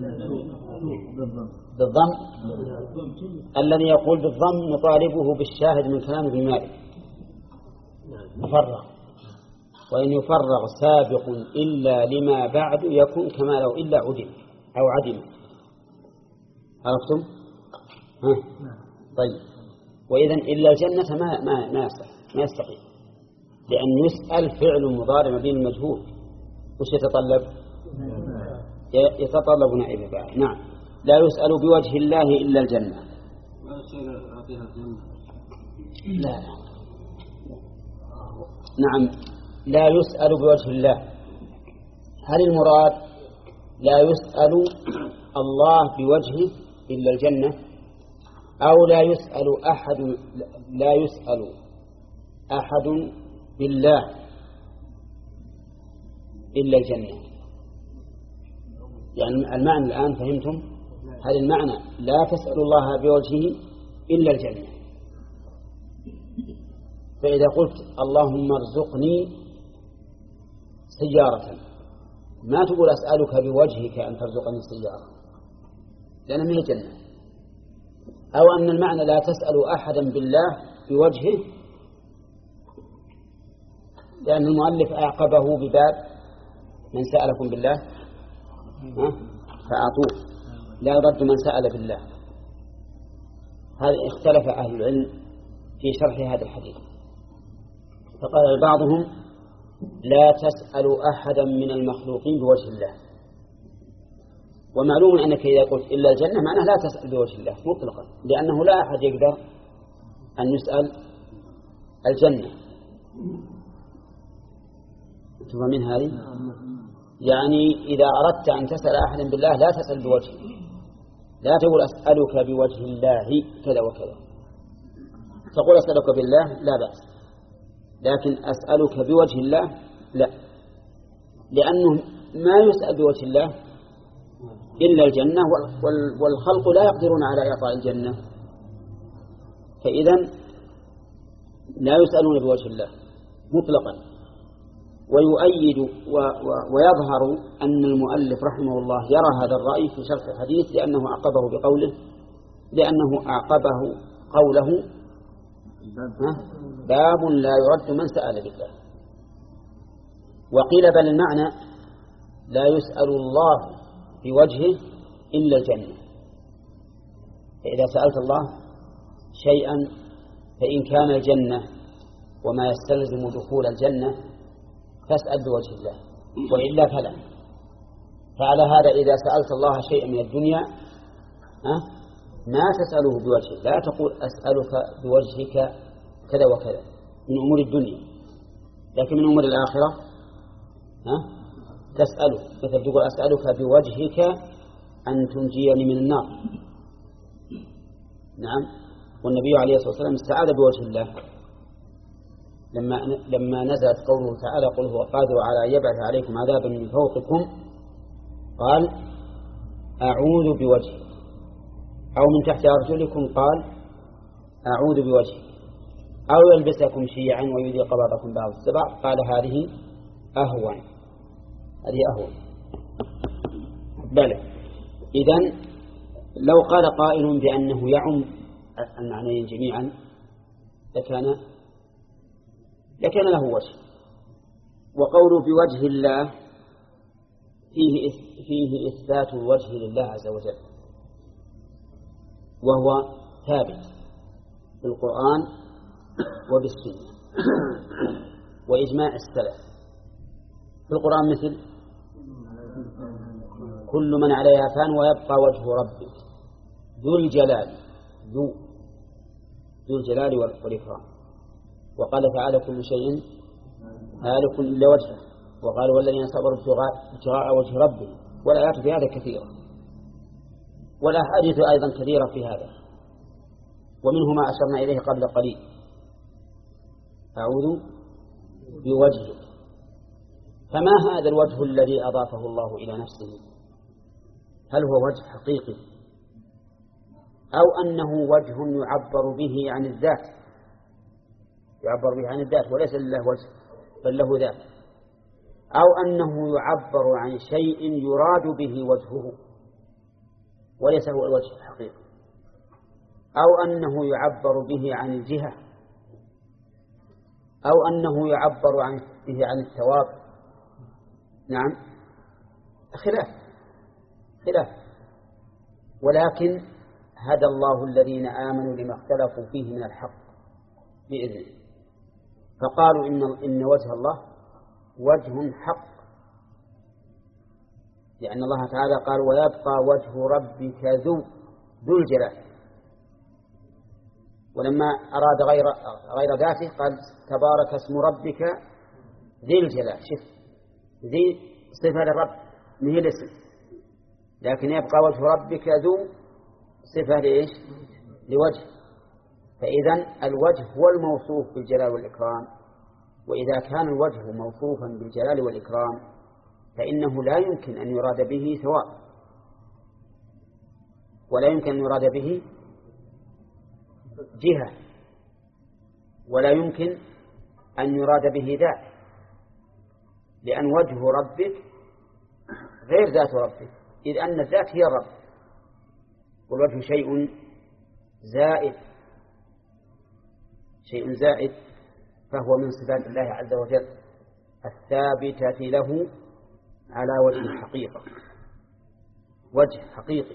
بالضم. الذي يقول بالضم نطالبه بالشاهد من كلام ابن مالك مفرغ، وإن يفرغ سابق إلا لما بعد يكون كما لو إلا عدم أو عدم. عرفتم؟ ها؟ طيب. وإذا إلا الجنة ما ما ما يصح ما يستقيم، لأن يسأل فعل مضارع مبني المجهول وش يتطلب؟ يتطلب نائب فاعل. نعم. لا يسأل بوجه الله إلا الجنة. لا لا. نعم. لا يسأل بوجه الله. هل المراد لا يسأل الله بوجهه إلا الجنة، أو لا يسأل أحد لا يسأل أحد بالله إلا الجنة؟ يعني المعنى الآن فهمتم؟ هل المعنى لا تسأل الله بوجهه إلا الجنة؟ فإذا قلت اللهم ارزقني سيارة ما تقول أسألك بوجهك أن ترزقني سيارة، لأنها من الجنة. أو أن المعنى لا تسأل أحدا بالله بوجهه، لأن المؤلف أعقبه بباب من سألكم بالله فأعطوه، لا يرد من سأل بالله. هذا اختلف أهل العلم في شرح هذا الحديث، فقال بعضهم لا تسأل أحدا من المخلوقين بوجه الله. ومعلوم أنك إذا قلت إلا الجنة معناه لا تسأل بوجه الله مطلقا، لأنه لا أحد يقدر أن يسأل الجنة. ثم من هذه يعني إذا أردت أن تسأل أحدا بالله لا تسأل بوجهه، لا تقول أسألك بوجه الله كذا وكذا، تقول أسألك بالله لا بأس، لكن أسألك بوجه الله لا، لأنه ما يسأل بوجه الله إلا الجنة، والخلق لا يقدرون على إعطاء الجنة، فإذا لا يسألون بوجه الله مطلقا. ويؤيد ويظهر أن المؤلف رحمه الله يرى هذا الرأي في شرح الحديث، لأنه أعقبه بقوله لأنه أعقبه قوله باب لا يرد من سأل بالله. وقيل بل المعنى لا يسأل الله بوجهه إلا الجنة، فإذا سألت الله شيئا فإن كان الجنة وما يستلزم دخول الجنة فاسأل بوجه الله، وإلا فلا. فعلى هذا إذا سألت الله شيئا من الدنيا ما تسأله بوجهه، لا تقول أسألك بوجهك كذا وكذا من أمور الدنيا، لكن من أمور الآخرة ها تسأله، مثل تقول أسألك بوجهك أن تنجيني من النار. نعم. والنبي عليه الصلاة والسلام استعاذ بوجه الله لما لما نزلت قوله تعالى قل هو قادر على أن يبعث عليكم عذابا من فوقكم، قال أعوذ بوجهك، أو من تحت أرجلكم قال أعوذ بوجهك، أو يلبسكم شيعا ويذيق بعضكم بعض السبع، قال هذه أهون، هذه أهون. بلى. إذن لو قال قائل بأنه يعم المعنيين جميعا لكان لكان له وجه. وقوله بوجه الله فيه فيه إثبات الوجه لله عز وجل، وهو ثابت في القرآن وبالسنة وإجماع السلف. في القرآن مثل كل من عليها فان ويبقى وجه ربك ذو الجلال ذو ذو الجلال والإكرام. وقال تعالى كل شيء هالك إلا وجهه، وقال والذين صبروا ابتغاء وجه ربهم، والآيات في هذا كثيرة، والأحاديث أيضا كثيرة في هذا، ومنه ما أشرنا إليه قبل قليل أعوذ بوجهه. فما هذا الوجه الذي أضافه الله إلى نفسه؟ هل هو وجه حقيقي أو أنه وجه يعبر به عن الذات، يعبر به عن الذات وليس لله وجه بل له ذات، أو أنه يعبر عن شيء يراد به وجهه وليس هو الوجه الحقيقي، أو أنه يعبر به عن الجهة، أو أنه يعبر عن به عن الثواب. نعم خلاف خلاف ولكن هدى الله الذين آمنوا لما اختلفوا فيه من الحق بإذنه، فقالوا إن, إن وجه الله وجه حق، لأن الله تعالى قال ويبقى وجه ربك ذو ذو الجلال، ولما أراد غير غير ذاته قال تبارك اسم ربك ذي الجلال. شف ذي صفة للرب من هي الاسم، لكن يبقى وجه ربك ذو صفة لإيش؟ لوجه. فإذا الوجه هو الموصوف بالجلال والإكرام، وإذا كان الوجه موصوفا بالجلال والإكرام فإنه لا يمكن أن يراد به ثواب، ولا يمكن أن يراد به جهة، ولا يمكن أن يراد به ذات، لأن وجه ربك غير ذات ربك، إذ أن الذات هي الرب، والوجه شيء زائد شيء زائد فهو من صفات الله عز وجل الثابتة له على وجه الحقيقة، وجه حقيقي.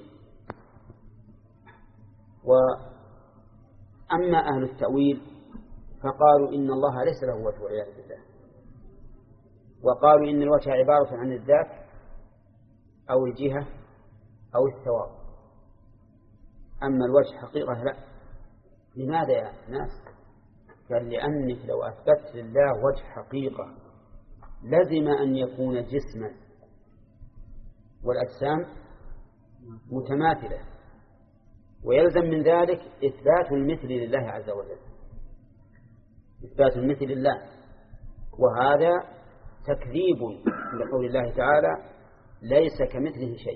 وأما أهل التأويل فقالوا إن الله ليس له وجه والعياذ بالله، وقالوا إن الوجه عبارة عن الذات أو الجهة أو الثواب، أما الوجه حقيقة لا. لماذا يا ناس؟ قال لأنك لو أثبت لله وجه حقيقة لزم أن يكون جسما، والأجسام متماثلة، ويلزم من ذلك إثبات المثل لله عز وجل، إثبات المثل لله، وهذا تكذيب لقول الله تعالى ليس كمثله شيء.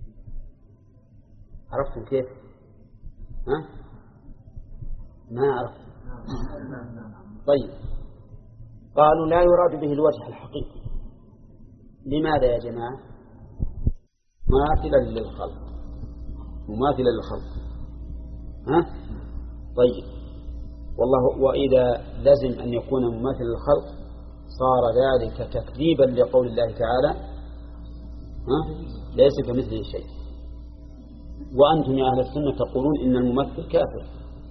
عرفتم كيف؟ ها؟ ما عرفتم. طيب قالوا لا يراد به الوجه الحقيقي. لماذا يا جماعة؟ مماثلا للخلق، مماثلا للخلق. ها؟ طيب والله وإذا لزم أن يكون مماثلا للخلق صار ذلك تكذيبا لقول الله تعالى ها؟ ليس كمثله شيء. وأنتم يا أهل السنة تقولون إن الممثل كافر،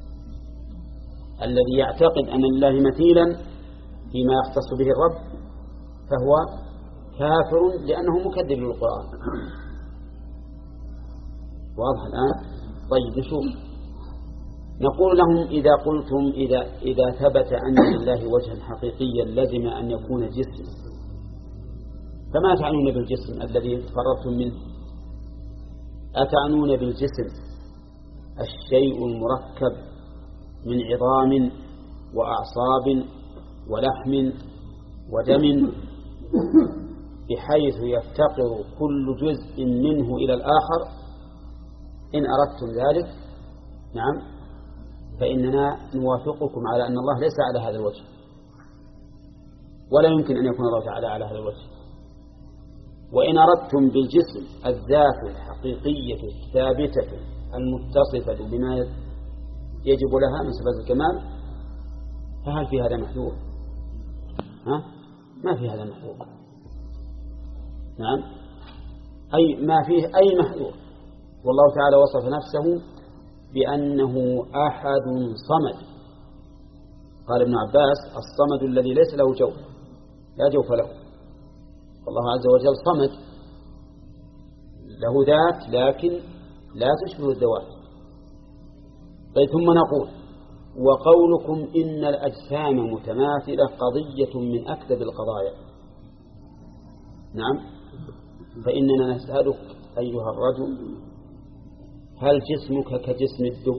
الذي يعتقد أن الله مثيلا فيما يختص به الرب فهو كافر لأنه مكذب للقرآن. واضح الآن؟ طيب نشوف. نقول لهم إذا قلتم إذا, إذا ثبت أن لله وجها حقيقيا لزم أن يكون جسم، فما تعنون بالجسم الذي تفررتم منه؟ أتعنون بالجسم الشيء المركب من عظام وأعصاب ولحم ودم بحيث يفتقر كل جزء منه إلى الآخر؟ إن أردتم ذلك نعم فإننا نوافقكم على أن الله ليس على هذا الوجه، ولا يمكن أن يكون الله تعالى على هذا الوجه. وإن أردتم بالجسم الذات الحقيقية الثابتة المتصفة بما يجب لها من صفات الكمال فهل في هذا محذور؟ ها؟ ما في هذا محذور. نعم أي ما فيه أي محذور. والله تعالى وصف نفسه بأنه أحد صمد. قال ابن عباس الصمد الذي ليس له جوف، لا جوف له. والله عز وجل صمد له ذات لكن لا تشبه الذوات. طيب ثم نقول وقولكم إن الأجسام متماثلة قضية من أكذب القضايا. نعم، فإننا نسألك أيها الرجل هل جسمك كجسم الدب؟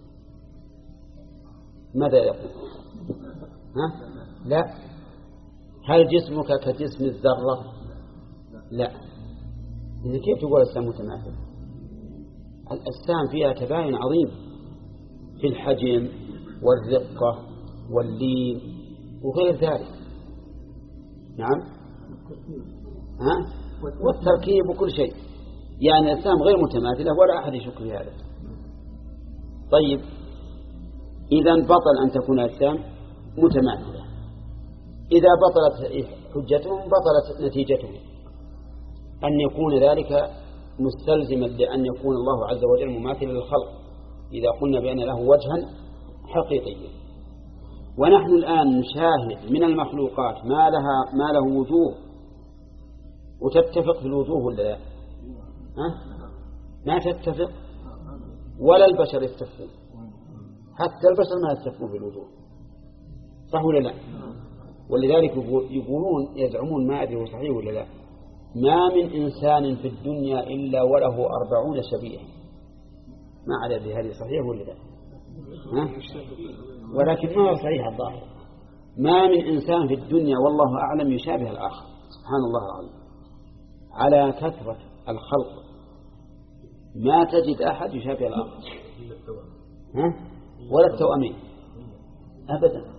ماذا يقول؟ ها؟ لا. هل جسمك كجسم الذرة؟ لا. إذا كيف تقول الأجسام متماثلة؟ الأجسام فيها تباين عظيم في الحجم والرقة واللين وغير ذلك. نعم، ها؟ والتركيب وكل شيء. يعني الأجسام غير متماثلة ولا أحد يشك في هذا. طيب إذا بطل أن تكون الأجسام متماثلة. إذا بطلت حجتهم بطلت نتيجتهم، أن يكون ذلك مستلزما لأن يكون الله عز وجل مماثلا للخلق إذا قلنا بأن له وجها حقيقيا. ونحن الآن نشاهد من المخلوقات ما لها ما له وجوه وتتفق في الوجوه ولا لا؟ ها؟ ما تتفق ولا البشر يتفقون، حتى البشر ما يتفقون في الوجوه، صح ولا لا؟ ولذلك يقولون يزعمون ما أدري صحيح ولا لا، ما من إنسان في الدنيا إلا وله أربعون شبيه. ما على هذه صحيح ولا لا؟ ها؟ ولكن ما هو صحيح الظاهر. ما من إنسان في الدنيا والله أعلم يشابه الآخر، سبحان الله العظيم. على كثرة الخلق ما تجد أحد يشابه الآخر، ها؟ ولا التوأمين أبدا.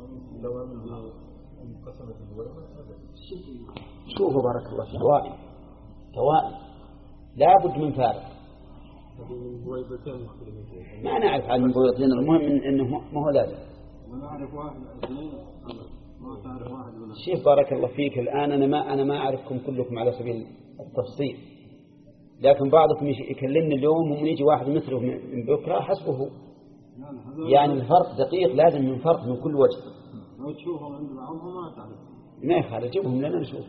شوفوا بارك الله فيك، توائم توائم لا بد من فارق. ما نعرف عن البويضتين، المهم إنه ما هو لازم. شيخ بارك الله فيك، الآن أنا ما أنا ما أعرفكم كلكم على سبيل التفصيل، لكن بعضكم يكلمني اليوم ومن يجي واحد مثله من بكرة حسبه. يعني الفرق دقيق، لازم من فرق من كل وجه. لو تشوفهم عند بعضهم ما تعرف، ما يخالف جيبهم لنا نشوف.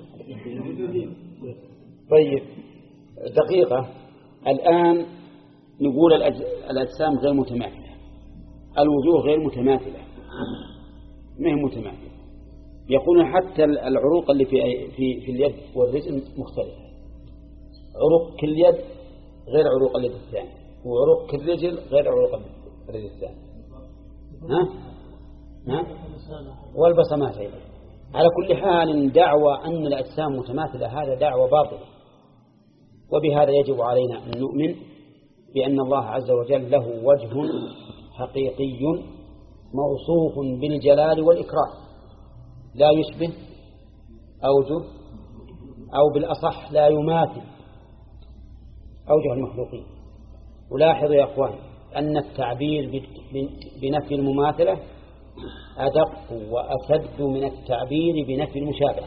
طيب دقيقة، الآن نقول الأجسام غير متماثلة، الوجوه غير متماثلة، ما هي متماثلة. يقولون حتى العروق اللي في في في اليد والرجل مختلفة. عروق كل يد غير عروق اليد الثاني، وعروق كل رجل غير عروق الرجل الثاني. ها؟ ها؟ والبصمات أيضا. على كل حال دعوى أن الأجسام متماثلة هذا دعوى باطلة، وبهذا يجب علينا أن نؤمن بأن الله عز وجل له وجه حقيقي موصوف بالجلال والإكرام لا يشبه أوجه، أو بالأصح لا يماثل أوجه المخلوقين. ولاحظوا يا أخوان أن التعبير بنفي المماثلة أدق وأسد من التعبير بنفي المشابهة.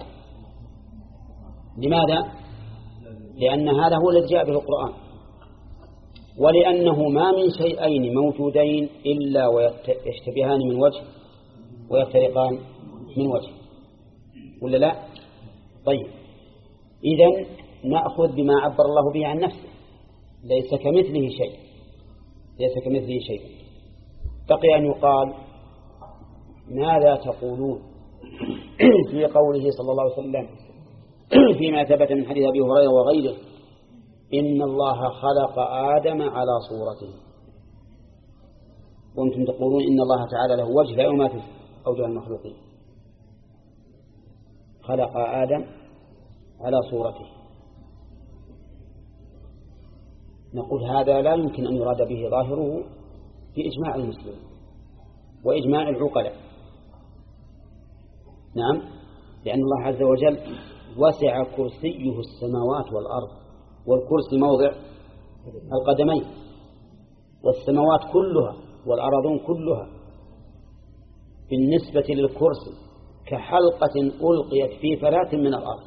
لماذا؟ لأن هذا هو الذي جاء به القرآن، ولأنه ما من شيئين موجودين إلا ويشتبهان من وجه ويفترقان من وجه، ولا لا؟ طيب إذن نأخذ بما عبر الله به عن نفسه، ليس كمثله شيء، ليس كمثله شيء. بقي أن يقال ماذا تقولون في قوله صلى الله عليه وسلم فيما ثبت من حديث أبي هريرة وغيره إن الله خلق آدم على صورته، وأنتم تقولون إن الله تعالى له وجه لا يماثل أوجه المخلوقين. خلق آدم على صورته، نقول هذا لا يمكن أن يراد به ظاهره في إجماع المسلمين وإجماع العقلاء. نعم، لأن الله عز وجل وسع كرسيه السماوات والأرض، والكرسي موضع القدمين، والسماوات كلها والأرضون كلها بالنسبة للكرسي كحلقة ألقيت في فلاة من الأرض.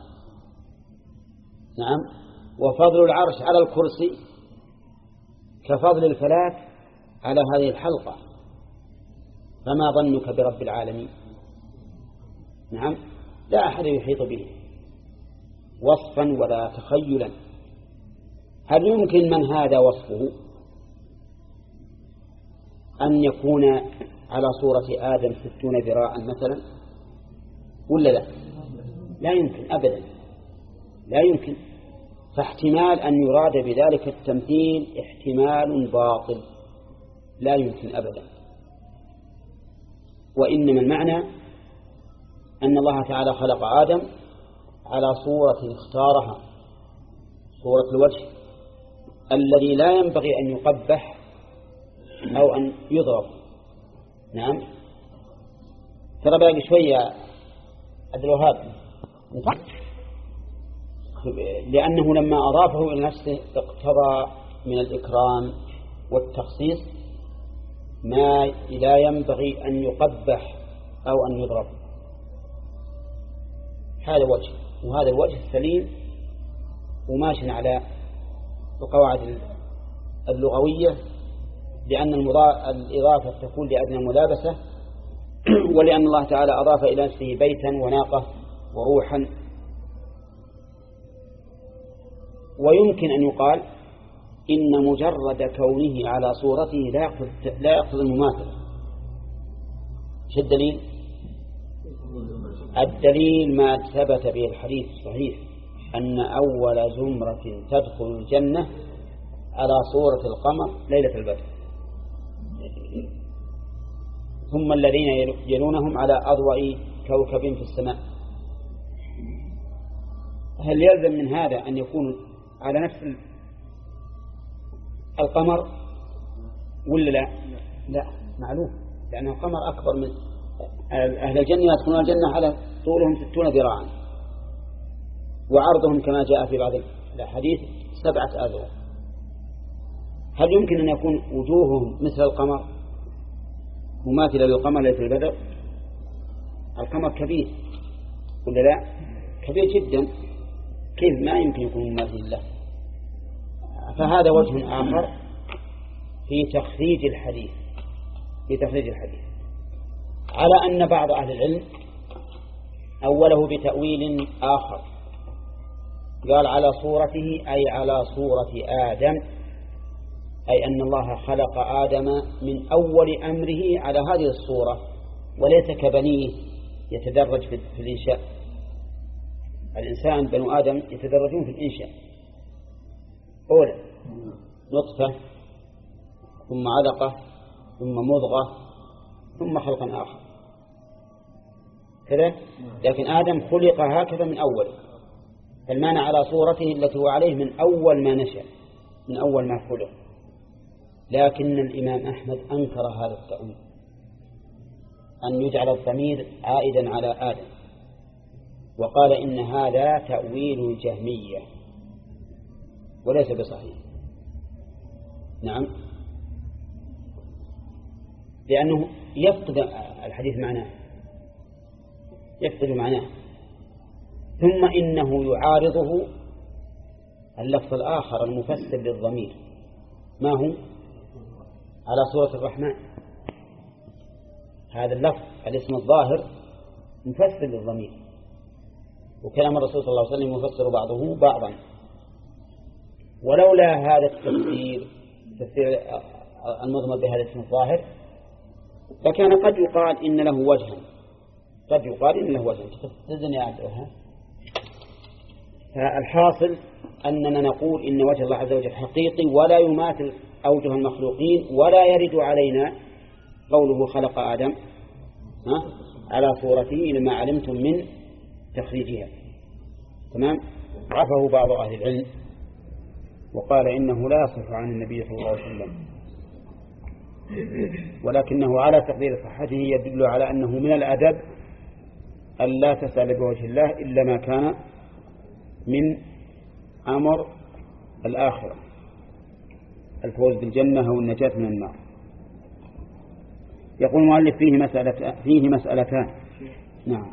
نعم، وفضل العرش على الكرسي كفضل الفلاة على هذه الحلقة، فما ظنك برب العالمين؟ نعم، لا أحد يحيط به وصفا ولا تخيلا. هل يمكن من هذا وصفه أن يكون على صورة آدم ستون ذراعا مثلا ولا لا؟ لا يمكن أبدا، لا يمكن. فاحتمال أن يراد بذلك التمثيل احتمال باطل لا يمكن أبدا. وإنما المعنى أن الله تعالى خلق آدم على صورة اختارها، صورة الوجه الذي لا ينبغي أن يقبح أو أن يضرب. نعم. ترى باقي شوية عبد الوهاب، لأنه لما أضافه إلى نفسه اقتضى من الإكرام والتخصيص ما لا ينبغي أن يقبح أو أن يضرب. هذا وجه، وهذا الوجه السليم وماشي على القواعد اللغوية، لأن الإضافة تكون لأدنى ملابسة، ولأن الله تعالى أضاف إلى نفسه بيتا وناقة وروحا. ويمكن أن يقال إن مجرد كونه على صورته لا يقصد لا يقصد المماثلة. شو الدليل؟ الدليل ما ثبت به الحديث الصحيح أن أول زمرة تدخل الجنة على صورة القمر ليلة البدر، ثم الذين يلونهم على أضواء كوكب في السماء. هل يلزم من هذا أن يكون على نفس القمر ولا لا؟ لا، معلوم، لأن القمر أكبر من أهل الجنة، يدخلون الجنة على طولهم ستون ذراعا وعرضهم كما جاء في بعض الحديث سبعة أذرع. هل يمكن أن يكون وجوههم مثل القمر مماثلة للقمر ليلة البدر؟ القمر كبير ولا لا؟ كبير جدا، كيف ما يمكن يكون مماثل له؟ فهذا وجه آخر في تخريج الحديث في تخريج الحديث على أن بعض أهل العلم أوله بتأويل آخر، قال على صورته أي على صورة آدم، أي أن الله خلق آدم من أول أمره على هذه الصورة، وليس كبنيه يتدرج في الإنشاء. الإنسان بنو آدم يتدرجون في الإنشاء، أولا نطفة ثم علقة ثم مضغة ثم خلقا آخر كذا، لكن آدم خلق هكذا من أول، فالمعنى على صورته التي هو عليه من أول ما نشأ، من أول ما خلق. لكن الإمام أحمد أنكر هذا التأويل، أن يجعل الضمير عائدا على آدم، وقال إن هذا تأويل الجهمية وليس بصحيح. نعم، لأنه يفقد الحديث معناه يفقد معناه ثم إنه يعارضه اللفظ الآخر المفسر للضمير، ما هو؟ على صورة الرحمن. هذا اللفظ الاسم الظاهر مفسر للضمير، وكلام الرسول صلى الله عليه وسلم يفسر بعضه بعضا. ولولا هذا التفسير تفسير المضمر بهذا الاسم الظاهر فكان قد يقال إن له وجها، قد يقال إن له وجها. تزن يا عبد الوهاب. فالحاصل أننا نقول إن وجه الله عز وجل حقيقي ولا يماثل أوجه المخلوقين، ولا يرد علينا قوله خلق آدم ها على صورته لما علمتم من تخريجها. تمام. عفه بعض أهل العلم وقال إنه لا يصح عن النبي صلى الله عليه وسلم، ولكنه على تقدير صحته يدل على أنه من الأدب أن لا تسأل بوجه الله إلا ما كان من أمر الآخرة، الفوز بالجنة أو النجاة من النار. يقول المؤلف فيه مسألة فيه مسألتان. نعم.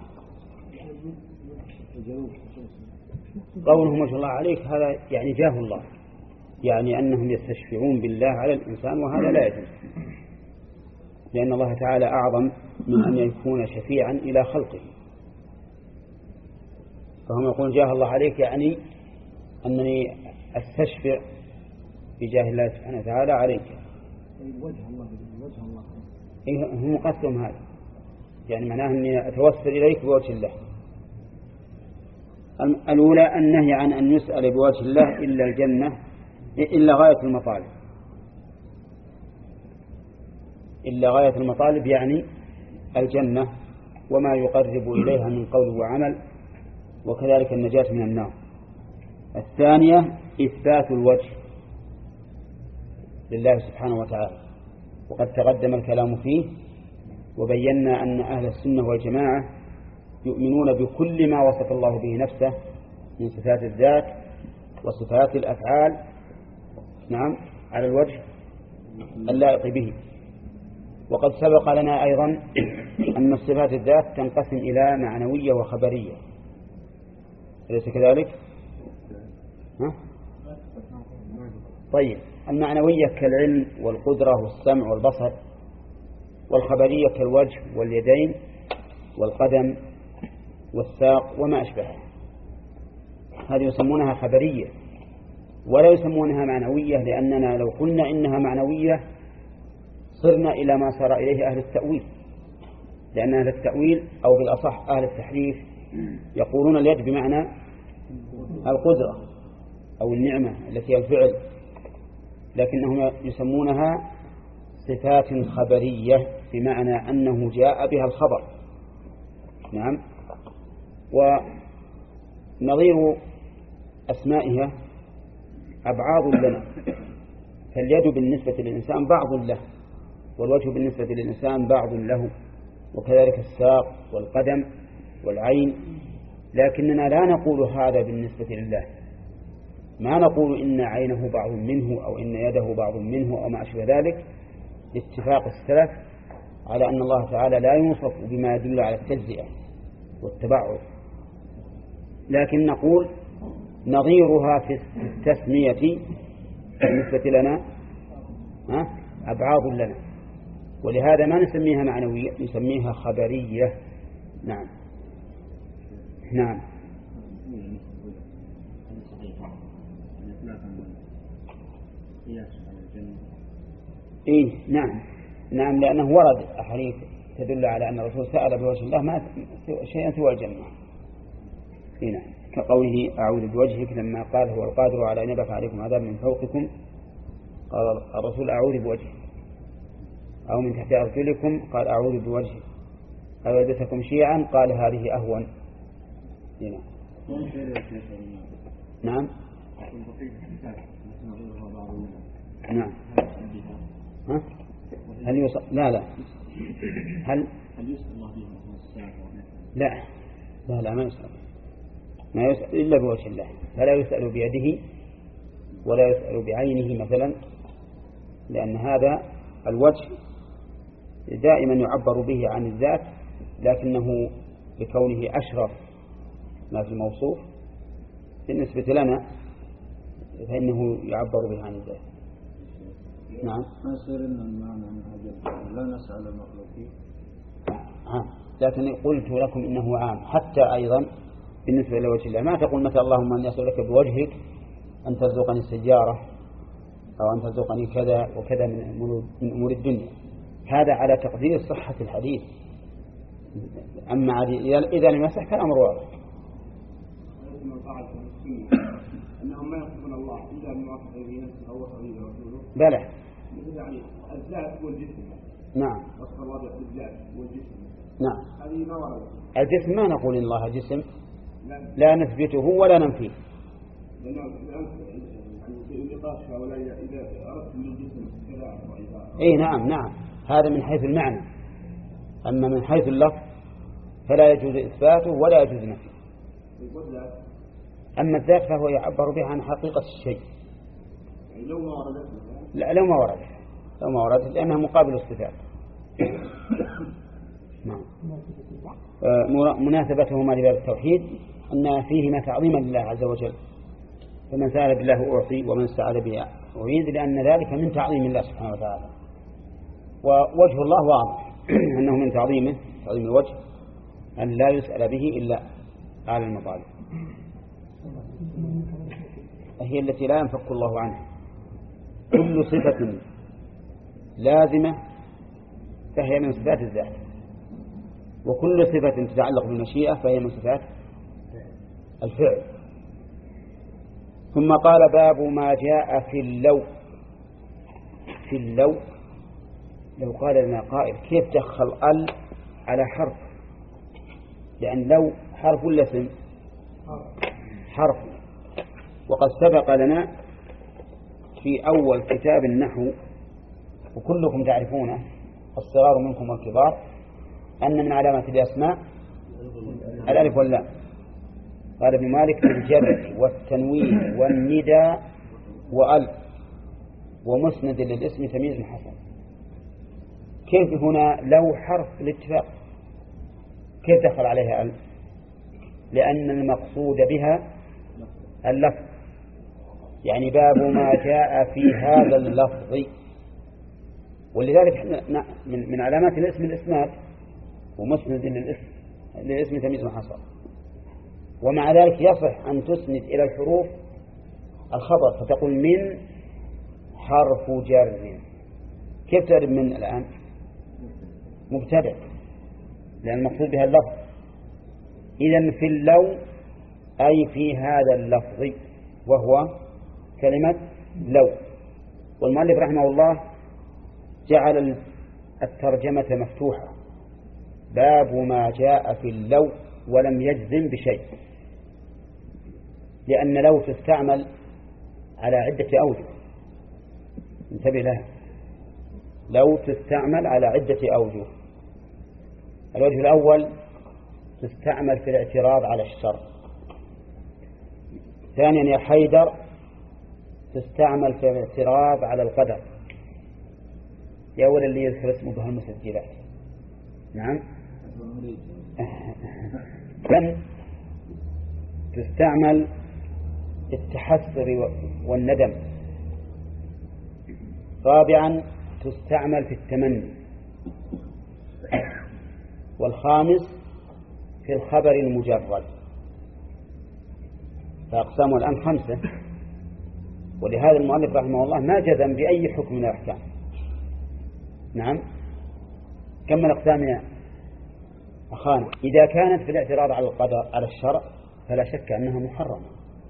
قوله ما شاء الله عليك هذا يعني جاه الله، يعني أنهم يستشفعون بالله على الإنسان، وهذا لا يجوز، لأن الله تعالى أعظم من أن يكون شفيعا إلى خلقه. فهم يقول جاه الله عليك يعني أنني أستشفع بجاه الله سبحانه وتعالى عليك. وجه الله وجه الله إيه هم قصدهم هذا، يعني معناه أني أتوسل إليك بوجه الله. الأولى النهي عن أن يسأل بوجه الله إلا الجنة إلا غاية المطالب، إلا غاية المطالب يعني الجنة وما يقرب إليها من قول وعمل، وكذلك النجاة من النار. الثانية إثبات الوجه لله سبحانه وتعالى، وقد تقدم الكلام فيه وبينا أن أهل السنة والجماعة يؤمنون بكل ما وصف الله به نفسه من صفات الذات وصفات الأفعال، نعم، على الوجه اللائق به. وقد سبق لنا أيضا أن صفات الذات تنقسم إلى معنوية وخبرية، أليس كذلك؟ ها؟ طيب، المعنوية كالعلم والقدرة والسمع والبصر، والخبرية كالوجه واليدين والقدم والساق وما أشبهها، هذه يسمونها خبرية ولا يسمونها معنوية، لأننا لو قلنا إنها معنوية صرنا إلى ما صار إليه أهل التأويل، لأن أهل التأويل أو بالأصح أهل التحريف يقولون اليد بمعنى القدرة أو النعمة التي هي الفعل، لكنهم يسمونها صفات خبرية بمعنى أنه جاء بها الخبر. نعم. ونظير أسمائها أبعاض لنا، فاليد بالنسبة للإنسان بعض له، والوجه بالنسبة للإنسان بعض له، وكذلك الساق والقدم والعين، لكننا لا نقول هذا بالنسبة لله، ما نقول إن عينه بعض منه أو إن يده بعض منه أو ما أشبه ذلك، لاتفاق السلف على أن الله تعالى لا يوصف بما يدل على التجزئة والتبعض، لكن نقول نظيرها في التسمية بالنسبة لنا أبعاض لنا، ولهذا ما نسميها معنوية، نسميها خبرية. نعم. نعم. إيه نعم نعم، لأنه ورد أحاديث تدل على أن الرسول سأل بوجه الله ما شيئا سوى الجنة. إيه نعم، كقوله أعوذ بوجهك لما قال هو القادر على أن يبعث عليكم عذاب من فوقكم، قال الرسول أعوذ بوجهك، أو من تحت أرجلكم قال أعوذ بوجهك، أو يدتكم شيعا قال هذه أهون. إيه نعم. نعم. نعم. ها؟ هل يصل؟ لا لا. هل هل يسأل الله بها؟ لا لا لا ما يسأل، ما يسأل إلا بوجه الله، فلا يسأل بيده ولا يسأل بعينه مثلا، لأن هذا الوجه دائما يعبر به عن الذات، لكنه بكونه أشرف ما في الموصوف بالنسبة لنا فإنه يعبر به عن الذات. نعم. ما سيرنا المعنى من هذا لا نسأل المخلوقين. عام، لكن قلت لكم إنه عام حتى أيضا بالنسبة لوجه الله، ما تقول مثلا اللهم أن يسألك بوجهك أن ترزقني السيارة أو أن ترزقني كذا وكذا من أمور الدنيا، هذا على تقدير صحة الحديث، أما إذا لم يصح فالأمر واضح. أنهم ما يصفون الله إلا من وصف به نفسه أو وصف به رسوله. بلى. يعني الذات والجسم. نعم. وصف الله بالذات والجسم. نعم. هذه ما وردت. الجسم ما نقول إن الله جسم، لا نثبته ولا ننفيه. لأنه يعني نقاش هؤلاء إذا أردت من الجسم كذا وإذا. إيه نعم نعم، هذا من حيث المعنى، أما من حيث اللفظ فلا يجوز إثباته ولا يجوز نفيه. أما الذات فهو يعبر به عن حقيقة الشيء. لو ما وردت. لا لو ما وردت لو ما وردت لأنها مقابل الصفات. نعم. مناسبتهما لباب التوحيد أن فيهما تعظيما لله عز وجل، فمن سأل بالله أعطي ومن استعاذ به أعيذ، لأن ذلك من تعظيم الله سبحانه وتعالى. ووجه الله واضح أنه من تعظيمه، تعظيم الوجه، أن لا يسأل به إلا على المطالب، هي التي لا ينفك الله عنها. كل صفة لازمة فهي من صفات الذات، وكل صفة تتعلق بالمشيئة فهي من صفات الفعل. ثم قال باب ما جاء في اللو. في اللو، لو قال لنا قائل كيف دخل ال على حرف؟ لأن لو حرف ولا اسم؟ حرف. وقد سبق لنا في أول كتاب النحو، وكلكم تعرفونه الصغار منكم والكبار، أن من علامات الأسماء الألف واللام. قال ابن مالك الجر والتنوين والندى وأل ومسند للاسم تمييز حسن. كيف هنا لو حرف الاتفاق كيف دخل عليها أل؟ لأن المقصود بها اللفظ، يعني باب ما جاء في هذا اللفظ. ولذلك من علامات الاسم الإسناد ومسند للاسم للاسم تمييز محصر. ومع ذلك يصح أن تسند إلى الحروف الخبر فتقول من حرف جر. كيف تعرف من الآن؟ مبتدأ، لأن المقصود بها اللفظ. إذن في اللو أي في هذا اللفظ، وهو كلمة لو. والمؤلف رحمه الله جعل الترجمة مفتوحة، باب ما جاء في اللو، ولم يجزم بشيء، لأن لو تستعمل على عدة أوجه. انتبه لها، لو تستعمل على عدة أوجه. الوجه الأول تستعمل في الاعتراض على الشر. ثانيا يا حيدر تستعمل في الاعتراض على القدر. يا أولا اللي يذكر اسمه بهالمسجلات. نعم. كم تستعمل التحسر والندم. رابعا تستعمل في التمني. والخامس في الخبر المجرد. فأقسامه الآن خمسة، ولهذا المؤلف رحمه الله ما جزم بأي حكم من الأحكام. نعم. كم من أقسام يا أخانا؟ إذا كانت في الاعتراض على القدر على الشرع فلا شك أنها محرمة.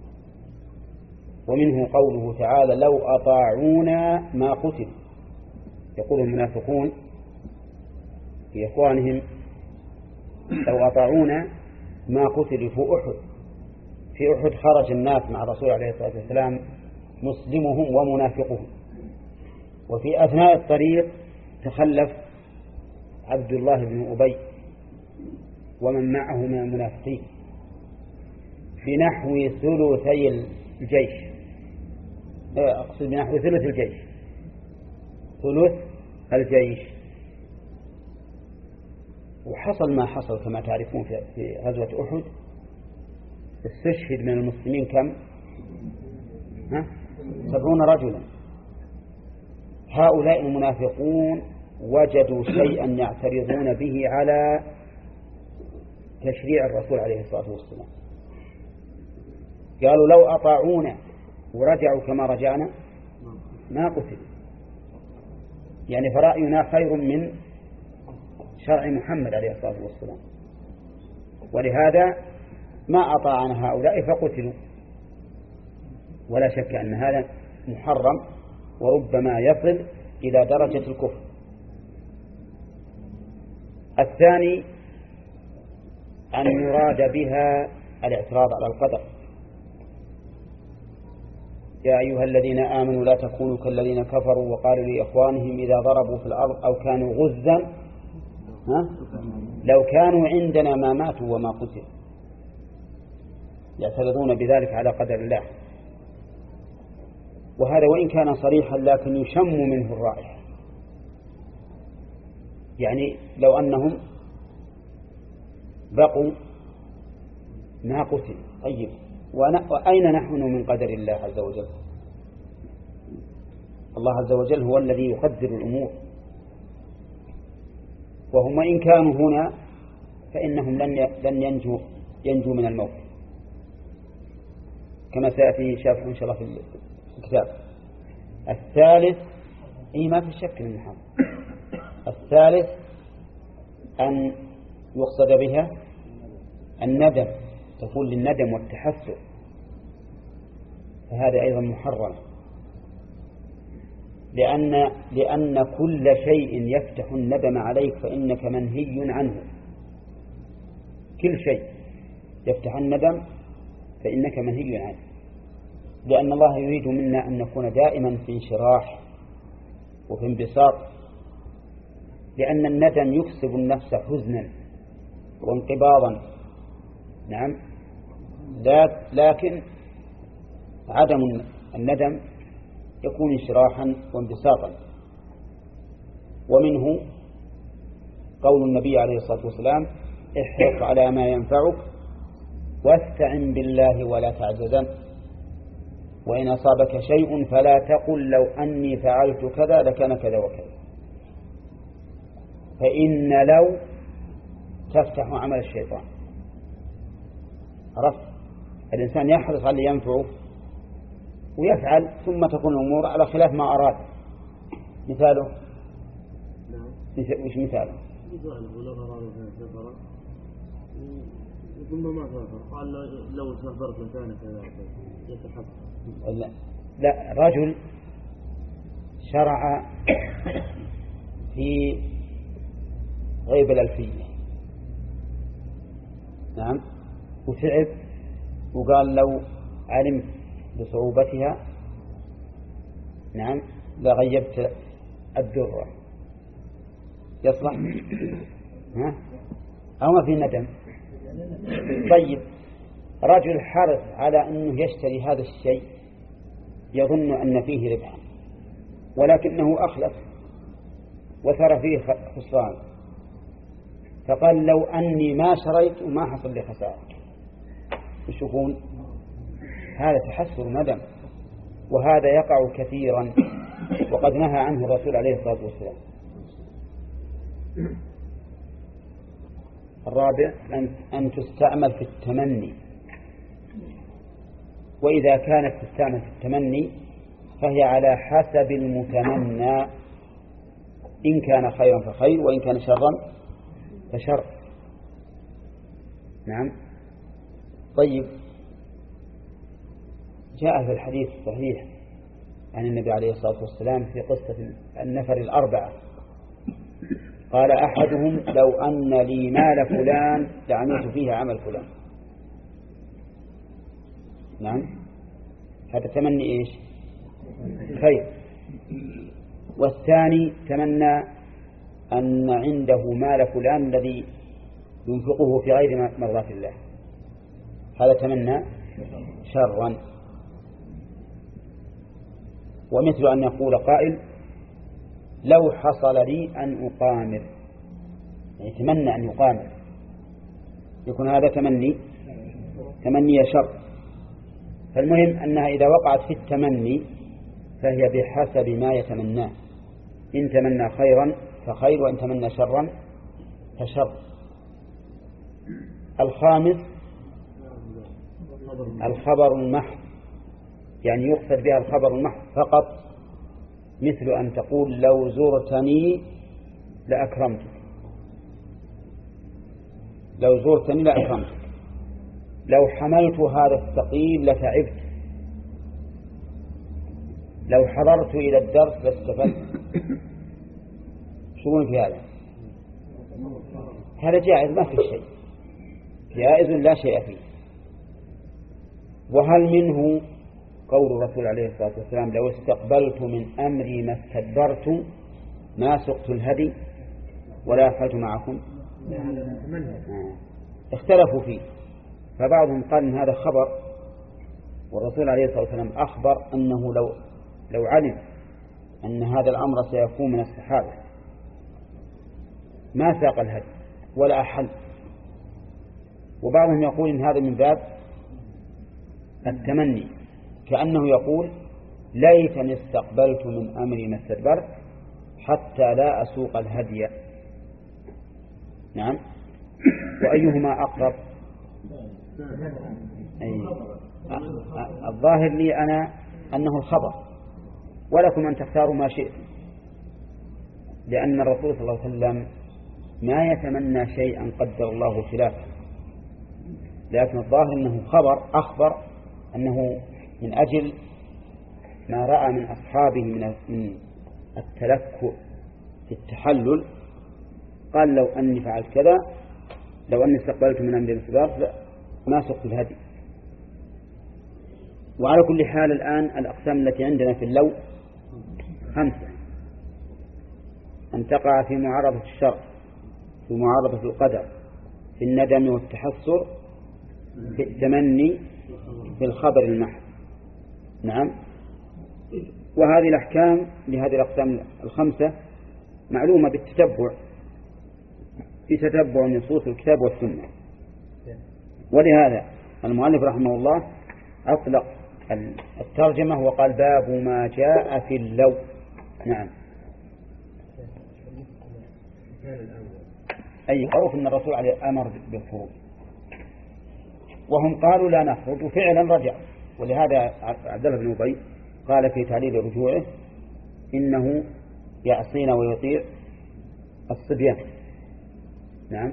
ومنه قوله تعالى لو أطاعونا ما قتل. يقول المنافقون في إخوانهم لو أطاعونا ما قتلوا في أحد. في أحد خرج الناس مع الرسول عليه الصلاة والسلام مسلمهم ومنافقهم، وفي أثناء الطريق تخلف عبد الله بن أبي ومن معه من المنافقين في نحو ثلثي الجيش. أقصد بنحو ثلث الجيش، ثلث الجيش. وحصل ما حصل كما تعرفون في غزوة أحد. استشهد من المسلمين كم؟ ها؟ سبعون رجلا. هؤلاء المنافقون وجدوا شيئا يعترضون به على تشريع الرسول عليه الصلاة والسلام. قالوا لو أطاعونا ورجعوا كما رجعنا ما قتل، يعني فرأينا خير من شرع محمد عليه الصلاة والسلام، ولهذا ما أطاعنا هؤلاء فقتلوا. ولا شك أن هذا محرم وربما يصل إلى درجة الكفر. الثاني أن يراد بها الاعتراض على القدر. يا أيها الذين آمنوا لا تكونوا كالذين كفروا وقالوا لإخوانهم إذا ضربوا في الأرض أو كانوا غزا ها؟ لو كانوا عندنا ما ماتوا وما قتلوا. يعترضون بذلك على قدر الله. وهذا وإن كان صريحا لكن يشم منه الرائحة. يعني لو أنهم بقوا ما قتل. طيب وأين نحن من قدر الله عز وجل؟ الله عز وجل هو الذي يقدر الأمور، وهم إن كانوا هنا فإنهم لن ينجوا ينجوا من الموت كما سيأتي شافه إن شاء الله في الكتاب. الثالث أي ما في شك من الحرام. الثالث أن يقصد بها الندم، تكون للندم والتحسر، فهذا أيضا محرم، لأن لأن كل شيء يفتح الندم عليك فإنك منهي عنه. كل شيء يفتح الندم فإنك منهي عنه، لأن الله يريد منا أن نكون دائما في انشراح وفي انبساط، لأن الندم يكسب النفس حزنا وانقباضا. نعم، لكن عدم الندم يكون انشراحا وانبساطا. ومنه قول النبي عليه الصلاة والسلام: احرص على ما ينفعك واستعن بالله ولا تعجزن، وإن أصابك شيء فلا تقل لو أني فعلت كذا لكان كذا وكذا، فإن لو تفتح عمل الشيطان. عرفت؟ الإنسان يحرص على ينفعه ويفعل، ثم تكون الأمور على خلاف ما أراد. مثاله وش مثاله؟ ثم ما سافر قال لو سافرت لكان كذا يتحقق. لا لا، رجل شرع في غيب الألفية، نعم، وتعب وقال لو علمت بصعوبتها نعم لغيبت الدرة. يصلح؟ ها؟ أو ما في ندم؟ طيب، رجل حرص على أنه يشتري هذا الشيء يظن أن فيه ربحا، ولكنه أخلف وثر فيه خسران، فقال لو أني ما شريت وما حصل لي خسارة. وش يكون؟ هذا تحسر ندم، وهذا يقع كثيرا، وقد نهى عنه الرسول عليه الصلاة والسلام. الرابع أن تستعمل في التمني، وإذا كانت تستعمل في التمني فهي على حسب المتمنى، إن كان خيرا فخير، وإن كان شرا فشر. نعم. طيب، جاء في الحديث الصحيح عن النبي عليه الصلاة والسلام في قصة النفر الأربعة، قال أحدهم: لو أن لي مال فلان لعملت فيه عمل فلان. نعم، هذا تمني إيش؟ خير. والثاني تمنى أن عنده مال فلان الذي ينفقه في غير مرضاة الله، هذا تمنى شرا. ومثل أن يقول قائل: لو حصل لي أن أقامر، يعني يتمنى أن يقامر، يكون هذا تمني تمني شر. فالمهم أنها إذا وقعت في التمني فهي بحسب ما يتمناه، إن تمنى خيرا فخير، وإن تمنى شرا فشر. الخامس الخبر المحض، يعني يقصد بها الخبر المحض فقط، مثل أن تقول: لو زرتني لأكرمتك، لو زرتني لأكرمتك، لو حملت هذا الثقيل لتعبت، لو حضرت إلى الدرس لاستفدت. شو في هذا؟ هذا جائز، ما في شيء، جائز لا شيء فيه. وهل منه قول الرسول عليه الصلاة والسلام: لو استقبلت من أمري ما استدبرت ما سقت الهدي ولا أفعلت معكم؟ اختلفوا فيه، فبعضهم قال إن هذا خبر، والرسول عليه الصلاة والسلام أخبر أنه لو لو علم أن هذا الأمر سيكون من الصحابة ما ساق الهدي ولا أحل. وبعضهم يقول إن هذا من باب التمني، كأنه يقول: ليتني استقبلت من أمري ما استدبرت حتى لا أسوق الهدي. نعم. وأيهما أقرب؟ أي الظاهر لي أنا أنه الخبر، ولكم أن تختاروا ما شئتم، لأن الرسول صلى الله عليه وسلم ما يتمنى شيئا قدر الله خلافه، لكن الظاهر أنه خبر أخبر أنه من أجل ما رأى من أصحابه من التلكؤ في التحلل قال لو أني فعلت كذا، لو أني استقبلت من أمر الانصراف ما سقت الهدي. وعلى كل حال الآن الأقسام التي عندنا في اللو خمسة: أن تقع في معارضة الشرع، في معارضة القدر، في الندم والتحسر، في التمني، في الخبر المحض. نعم. وهذه الأحكام لهذه الأقسام الخمسة معلومة بالتتبع، بتتبع نصوص الكتاب والسنة. ولهذا المؤلف رحمه الله أطلق الترجمة وقال باب ما جاء في اللو. نعم. أي معروف أن الرسول عليه أمر بالخروج، وهم قالوا لا نخرج، وفعلا رجع. ولهذا عبد الله بن أبي قال في تعليل رجوعه إنه يعصينا ويطيع الصبيان. نعم.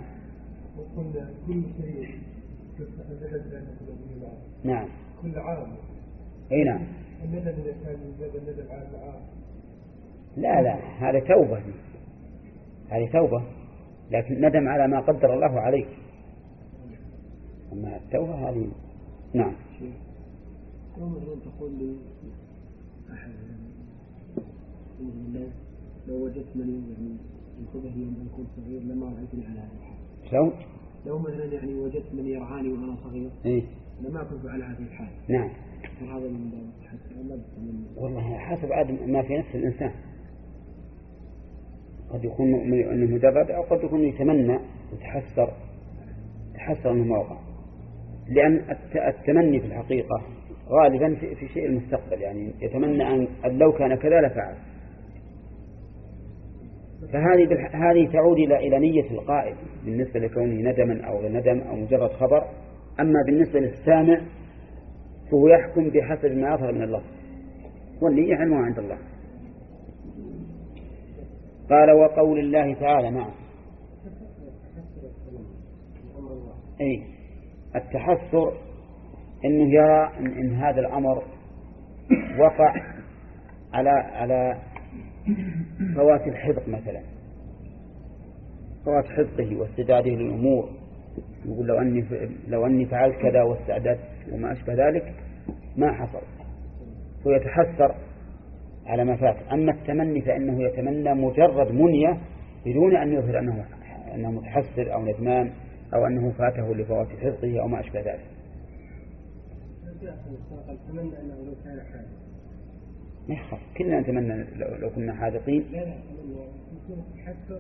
نعم. كل عام. أي نعم. الندم إذا كان الندم عام عام. لا لا، هذا توبة، هذه توبة، لكن ندم على ما قدر الله عليك. أما التوبة هذه نعم. يوم أن تقول لي أحد لو لو وجدت من يعني انتبه يوم أن كنت صغير لما رأيتني على هذا الحال. شو؟ لو مثلا يعني وجدت من يرعاني وأنا صغير إيه؟ لما كنت على هذه الحال. نعم. هذا من باب التحسر ولا من والله حسب عاد ما في نفس الإنسان، قد يكون مؤمن أنه مجرد، أو قد يكون يتمنى وتحسر تحسر أنه وقع. لأن التمني في الحقيقة غالبا في شيء المستقبل، يعني يتمنى أن لو كان كذا لفعل. فهذه هذه تعود إلى إلى نية القائل بالنسبة لكونه ندما أو ندم أو مجرد خبر. أما بالنسبة للسامع فهو يحكم بحسب ما يظهر من الله، والنية علمها عند الله. قال وقول الله تعالى. نعم. أي التحسر إنه يرى إن, إن هذا الأمر وقع على على فوات الحذق مثلا، فوات حذقه واستعداده للأمور، يقول لو أني لو أني فعلت كذا واستعدت وما أشبه ذلك ما حصل، ويتحسر على ما فات. أما التمني فإنه يتمنى مجرد منية بدون أن يظهر أنه أنه متحسر أو ندمان أو أنه فاته لفوات حفظه أو ما أشبه ذلك. أتمنى أنه لو كان حاذق. ما يخاف، كلنا نتمنى لو كنا حاذقين. لا لا تحسر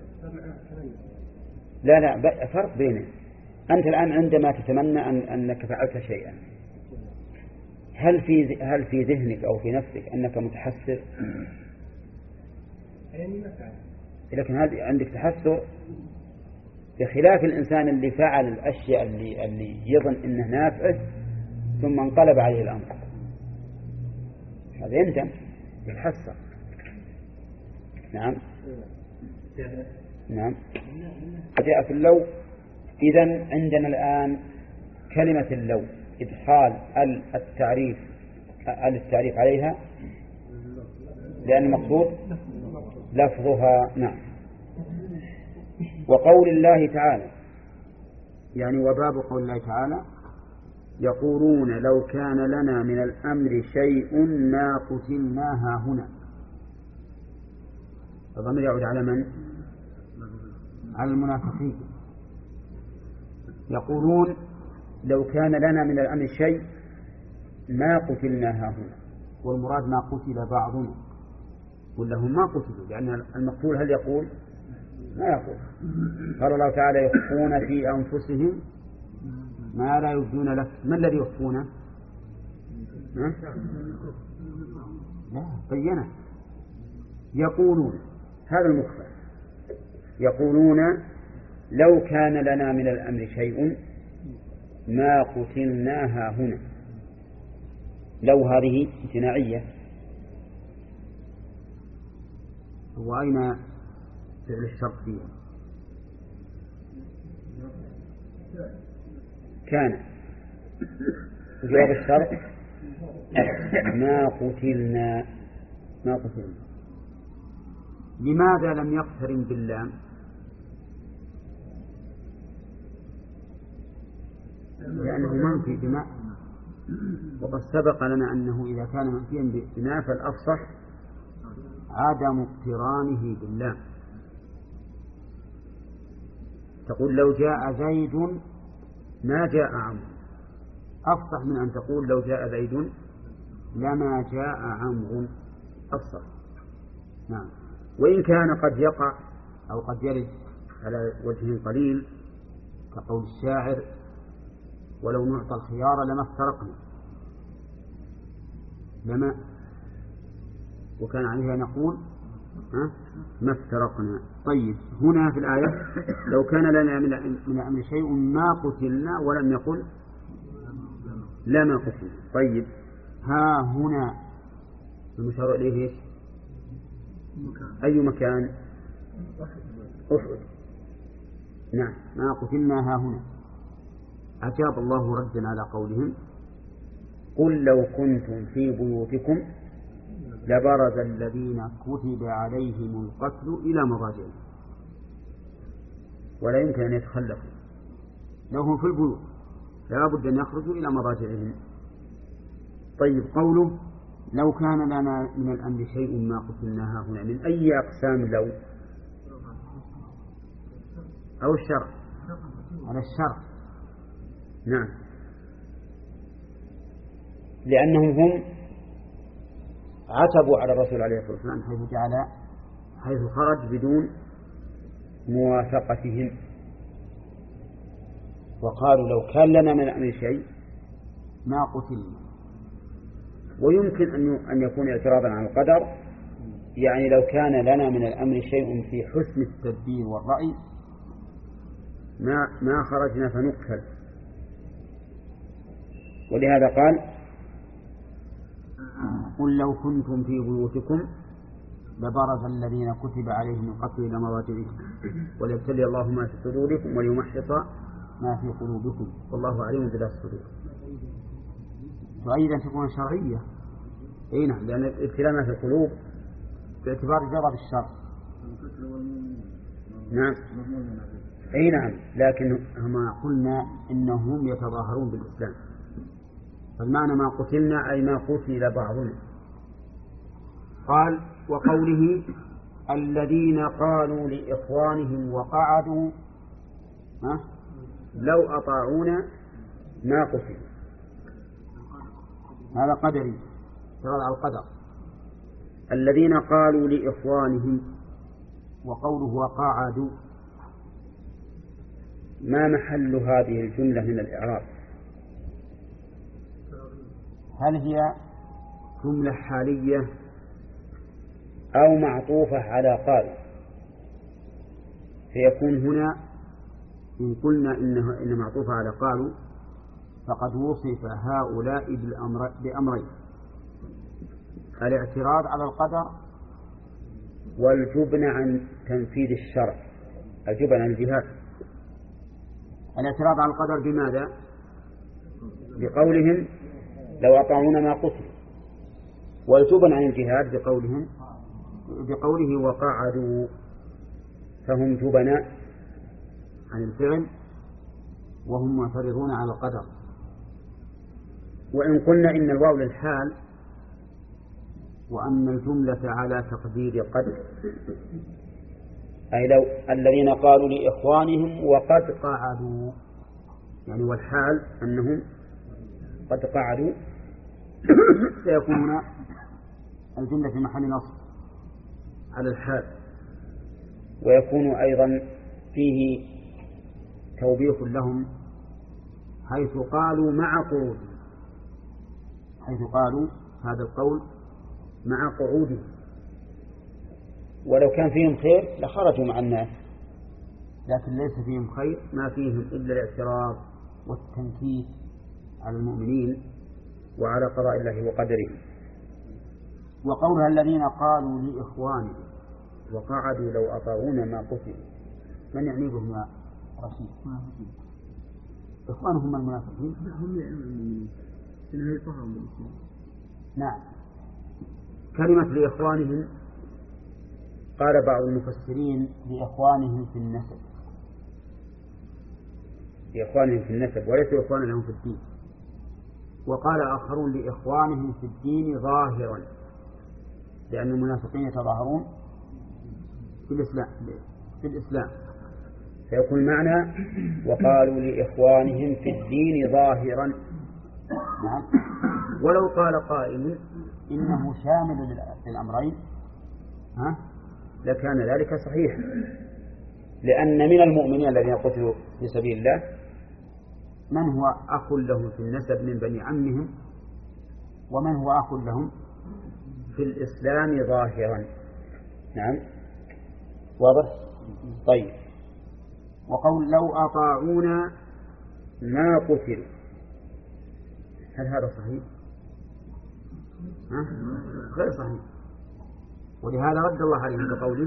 لا لا، فرق بينه. أنت الآن عندما تتمنى أن أنك فعلت شيئا، هل في هل في ذهنك أو في نفسك أنك متحسر؟ يعني ما فعل. لكن هل عندك تحسر؟ بخلاف الإنسان اللي فعل الأشياء اللي اللي يظن إنه نافعه ثم انقلب عليه الأمر، هذا يندم يتحسر. نعم نعم. جاء في اللو. إذن عندنا الآن كلمة اللو إدخال التعريف التعريف عليها لأن المقصود لفظها. نعم. وقول الله تعالى، يعني وباب قول الله تعالى يقولون لو كان لنا من الأمر شيء ما قتلناها هنا. الضمير يعود على من؟ على المنافقين. يقولون لو كان لنا من الأمر شيء ما قتلناها هنا، والمراد ما قتل بعضنا، ولا هم ما قتلوا، لأن المقتول هل يقول؟ ما يقول. قال الله تعالى يخفون في أنفسهم ما لا يبدون لك. ما الذي يخفونه؟ لا بينه. يقولون هذا المخفى، يقولون لو كان لنا من الأمر شيء ما قتلناها هنا. لو هذه امتناعية، وأين فعل الشرط فيه؟ كان جواب الشرط ما قتلنا ما قتلنا. لماذا لم يقترن باللام؟ لأنه منفي بماء، وقد سبق لنا أنه إذا كان منفيا بماء فالأفصح عدم اقترانه باللام. تقول لو جاء زيد ما جاء عمرو، أفصح من أن تقول لو جاء زيد لما جاء عمرو، أفصح. نعم. وإن كان قد يقع أو قد يرد على وجه قليل كقول الشاعر ولو نعطى الخيار لما افترقنا، لما وكان عليها نقول ها ما افترقنا. طيب هنا في الآية لو كان لنا من الأمر شيء ما قتلنا ولم يقل لما قتلنا. طيب ها هنا المشار إليه أي مكان؟ أحد. نعم ما قتلنا ها هنا. أجاب الله ردا على قولهم قل لو كنتم في بيوتكم لبرز الذين كتب عليهم القتل إلى مضاجعهم، ولا يمكن أن يتخلفوا، لو هم في البيوت لا بد أن يخرجوا إلى مضاجعهم. طيب قوله لو كان لنا من الأمر شيء ما قتلناها هنا، من أي أقسام لو؟ أو الشرع؟ على الشرع. نعم، لأنهم هم عتبوا على الرسول عليه الصلاة والسلام حيث جعل حيث خرج بدون موافقتهم، وقالوا لو كان لنا من الأمر شيء ما قتلنا. ويمكن أن يكون اعتراضا عن القدر، يعني لو كان لنا من الأمر شيء في حسن التدبير والرأي ما ما خرجنا فنقتل. ولهذا قال قل لو كنتم في بيوتكم لبرز الذين كتب عليهم القتل إلى مضاجعهم وليبتلي الله ما في صدوركم وليمحص ما في قلوبكم والله عليم بذات الصدور. وأيضا تكون شرعية. أي نعم، لأن الابتلاء ما في القلوب باعتبار جرى الشر. نعم. أي نعم، لكن ما قلنا إنهم يتظاهرون بالإسلام، فالمعنى ما قتلنا أي ما قتل بعضنا. قال وقوله الذين قالوا لإخوانهم وقعدوا ها لو أطاعونا ما قتلوا، هذا قدري اعتراض على القدر. الذين قالوا لإخوانهم وقوله وقعدوا، ما محل هذه الجملة من الإعراب؟ هل هي جملة حالية أو معطوفة على قال؟ فيكون هنا إن قلنا إنه إن معطوفة على قالوا فقد وصف هؤلاء بالأمر بأمرين: الاعتراض على القدر والجبن عن تنفيذ الشرع، الجبن عن الجهاد. الاعتراض على القدر بماذا؟ بقولهم لو أطاعونا ما قتل، والجبن عن الجهاد بقولهم بقوله وقعدوا، فهم جبناء عن الفعل وهم معترضون على القدر. وإن قلنا إن الواو للحال وأن الجملة على تقدير قد، أي لو الذين قالوا لإخوانهم وقد قعدوا، يعني والحال أنهم قد قعدوا، سيكون الجملة في محل نصب على الحال. ويكون أيضا فيه توبيخ لهم حيث قالوا مع قعودهم، حيث قالوا هذا القول مع قعودهم، ولو كان فيهم خير لخرجوا مع الناس، لكن ليس فيهم خير، ما فيهم إلا الاعتراض والتنكيس على المؤمنين وعلى قضاء الله وقدره. وقولها الذين قالوا لإخوانهم، وقعدوا لو أطاعونا ما قتلوا. من يعني بهم يا رشيد؟ إخوانهم المنافقين هم يعلمون إنه يطهرون بالإسلام. نعم. كلمة لإخوانهم قال بعض المفسرين لإخوانهم في النسب، لإخوانهم في النسب وليس إخوانا لهم في الدين. وقال آخرون لإخوانهم في الدين ظاهرا، لأن المنافقين يتظاهرون في الإسلام في الإسلام فيكون معنى وقالوا لإخوانهم في الدين ظاهرا. نعم. ولو قال قائل إنه شامل للأمرين ها لكان ذلك صحيح، لأن من المؤمنين الذين قتلوا في سبيل الله من هو أخ لهم في النسب من بني عمهم، ومن هو أخ لهم في الإسلام ظاهرا. نعم واضح. طيب، وقول لو أطاعونا ما قتلوا، هل هذا صحيح؟ ها؟ غير صحيح. ولهذا رد الله عليهم بقوله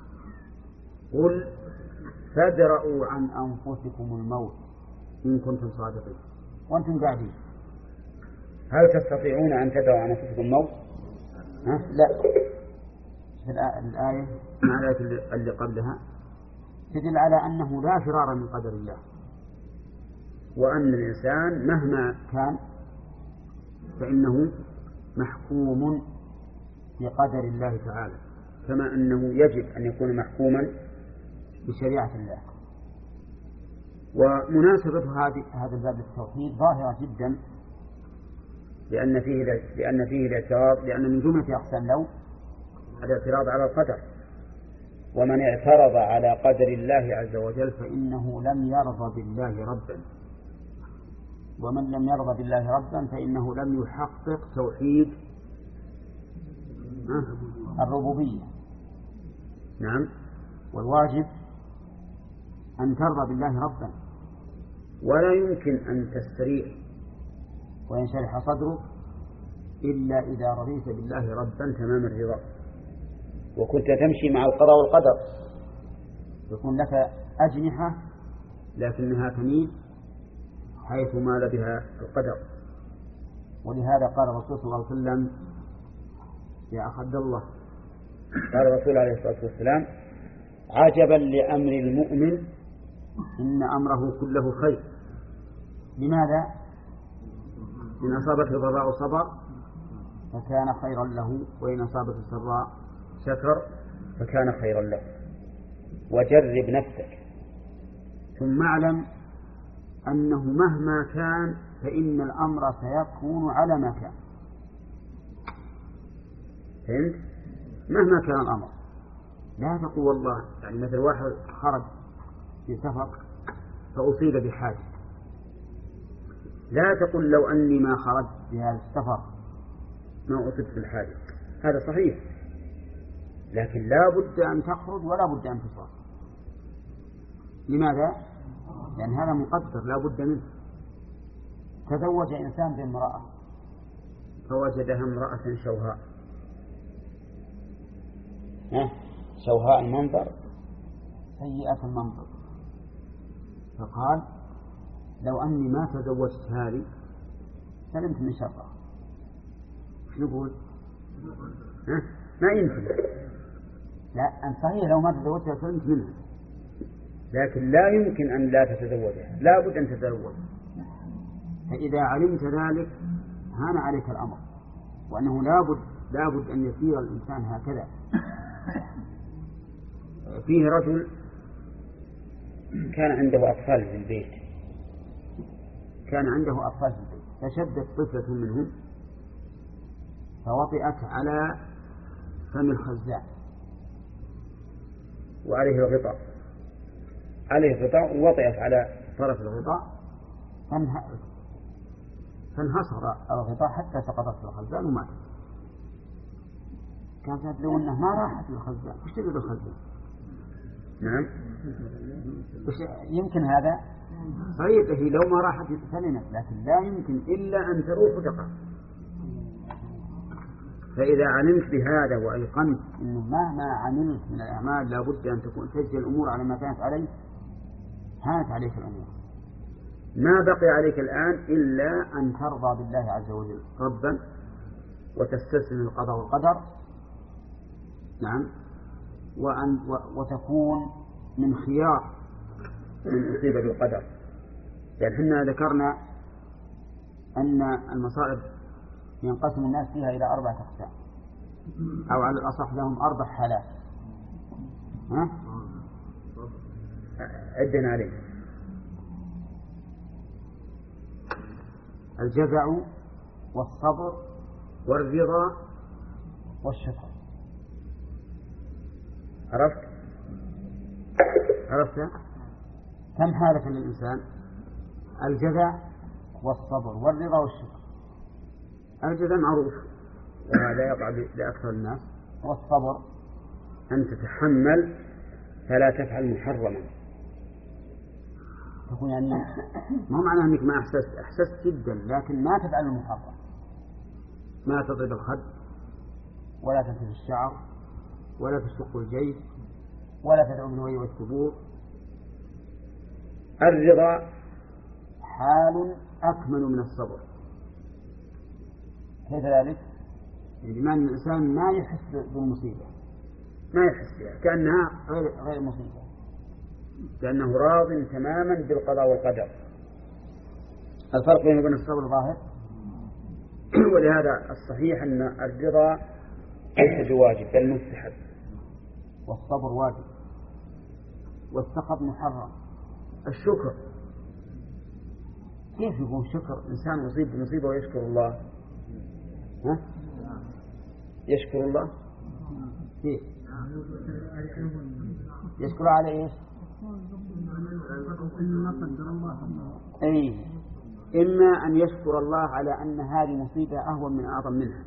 قل فادرءوا عن أنفسكم الموت إن كنتم صادقين. وأنتم قاعدين هل تستطيعون أن تدروا عن أنفسكم الموت؟ ها؟ لا. في الآية مع الآية اللي قبلها تدل على أنه لا فرار من قدر الله، وأن الإنسان مهما كان فإنه محكوم بقدر الله تعالى، كما أنه يجب أن يكون محكوما بشريعة الله. ومناسبة هذه هذا الباب للتوحيد ظاهرة جدا، لأن فيه لأن فيه الاعتراض، لأن من جملة أقسام لو الاعتراض على القدر، ومن اعترض على قدر الله عز وجل فإنه لم يرضى بالله ربا، ومن لم يرضى بالله ربا فإنه لم يحقق توحيد الربوبية. نعم. والواجب أن ترضى بالله ربا، ولا يمكن أن تستريح وينشرح صدرك إلا إذا رضيت بالله ربا تمام الرضا، وكنت تمشي مع القضاء والقدر، يكون لك أجنحة لكنها تميل حيث مال بها القدر. ولهذا قال الرسول صلى الله عليه وسلم يا أخ عبد الله، قال الرسول عليه الصلاة والسلام عجبا لأمر المؤمن إن أمره كله خير. لماذا؟ إن أصابته ضراء صبر فكان خيرا له، وإن أصابته سراء شكر فكان خيرا له. وجرب نفسك ثم اعلم أنه مهما كان فإن الأمر سيكون على ما كان. فهمت؟ مهما كان الأمر، لا تقول والله، يعني مثل واحد خرج في سفر فأصيب بحاجة، لا تقول لو أني ما خرجت في هذا السفر ما أصبت بالحاجة. هذا صحيح، لكن لا بد أن تخرج ولا بد أن تصاب. لماذا؟ لأن هذا مقدر لا بد منه. تزوج إنسان بامرأة فوجدها امرأة شوهاء، شوهاء المنظر سيئة المنظر، فقال لو أني ما تزوجت هذه سلمت من شرها. ايش نقول؟ ما يمكن. لا، أنت صحيح لو ما تزوجتها سلمت منها، لكن لا يمكن أن لا تتزوجها، لا بد أن تتزوج. فإذا علمت ذلك هان عليك الأمر، وأنه لا بد لا بد أن يسير الإنسان هكذا. فيه رجل كان عنده أطفال في البيت، كان عنده أطفال في البيت فشدت طفلة منهم فوطئت على فم الخزان وعليه الغطاء، عليه الغطاء ووطئت على طرف الغطاء فانحصر الغطاء حتى سقطت في الخزان وماتت. كانت تدرون أنه ما راحت للخزان، وش تدري بالخزان؟ نعم، يمكن هذا صحيح، هي لو ما راحت سلمت، لكن لا يمكن إلا أن تروح وتقع. فإذا علمت بهذا وأيقنت أنه مهما عملت من الأعمال لا بد أن تكون تجزي الأمور على ما كانت عليه، هانت عليك الأمور. ما بقي عليك الآن إلا أن ترضى بالله عز وجل ربا وتستسلم القضاء والقدر، نعم، وأن وتكون من خيار من أصيب بالقدر. يعني حنا ذكرنا أن المصائب ينقسم الناس فيها إلى أربعة أقسام، أو على الأصح لهم أربع حالات. ها؟ عدنا عليه: الجزع والصبر والرضا والشكر. عرفت؟ عرفت؟ كم حالة للإنسان؟ الجزع والصبر والرضا والشكر. الجزع معروف وهذا يقع لأكثر الناس. والصبر أن تتحمل فلا تفعل محرما. تكون يعني ما معناه أنك ما أحسست، أحسست جدا لكن ما تفعل المحرم، ما تضرب الخد ولا تنتف الشعر ولا تشق الجيب ولا تدعو بالوي والثبور. الرضا حال أكمل من الصبر. كيف ذلك؟ بمعنى الإنسان ما يحس بالمصيبة، ما يحس بها كأنها غير غير مصيبة، لأنه راض تماما بالقضاء والقدر. الفرق بين وبين الصبر ظاهر. ولهذا الصحيح أن الرضا ليس بواجب بل مستحب، والصبر واجب، والسخط محرم. الشكر كيف يكون شكر؟ إنسان يصيب بمصيبة ويشكر الله، ها؟ يشكر الله كيف؟ يشكر على إيش؟ أي إما أن يشكر الله على أن هذه مصيبة أهون من أعظم منها،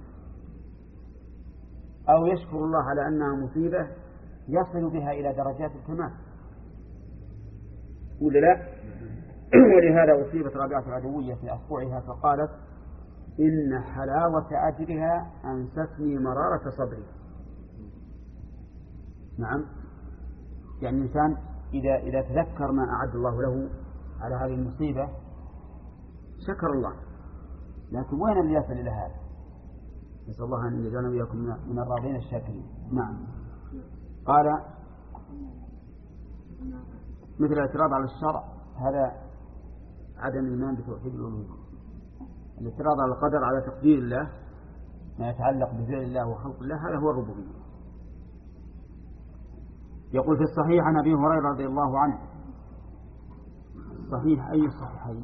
أو يشكر الله على أنها مصيبة يصل بها إلى درجات الكمال، ولا لا؟ ولهذا أصيبت رابعة العدوية في أصبعها فقالت: إن حلاوة أجرها أنستني مرارة صبري. نعم، يعني الإنسان إذا إذا تذكر ما أعد الله له على هذه المصيبة شكر الله، لكن وين اللي يصل إلى هذا؟ نسأل الله أن يجعلنا وإياكم من الراضين الشاكرين. نعم. قال: مثل الاعتراض على الشرع، هذا عدم الإيمان بتوحيد الألوهية. الاعتراض على القدر، على تقدير الله ما يتعلق بفعل الله وخلق الله، هذا هو الربوبية. يقول في الصحيح عن أبي هريرة رضي الله عنه. الصحيح أي الصحيحين؟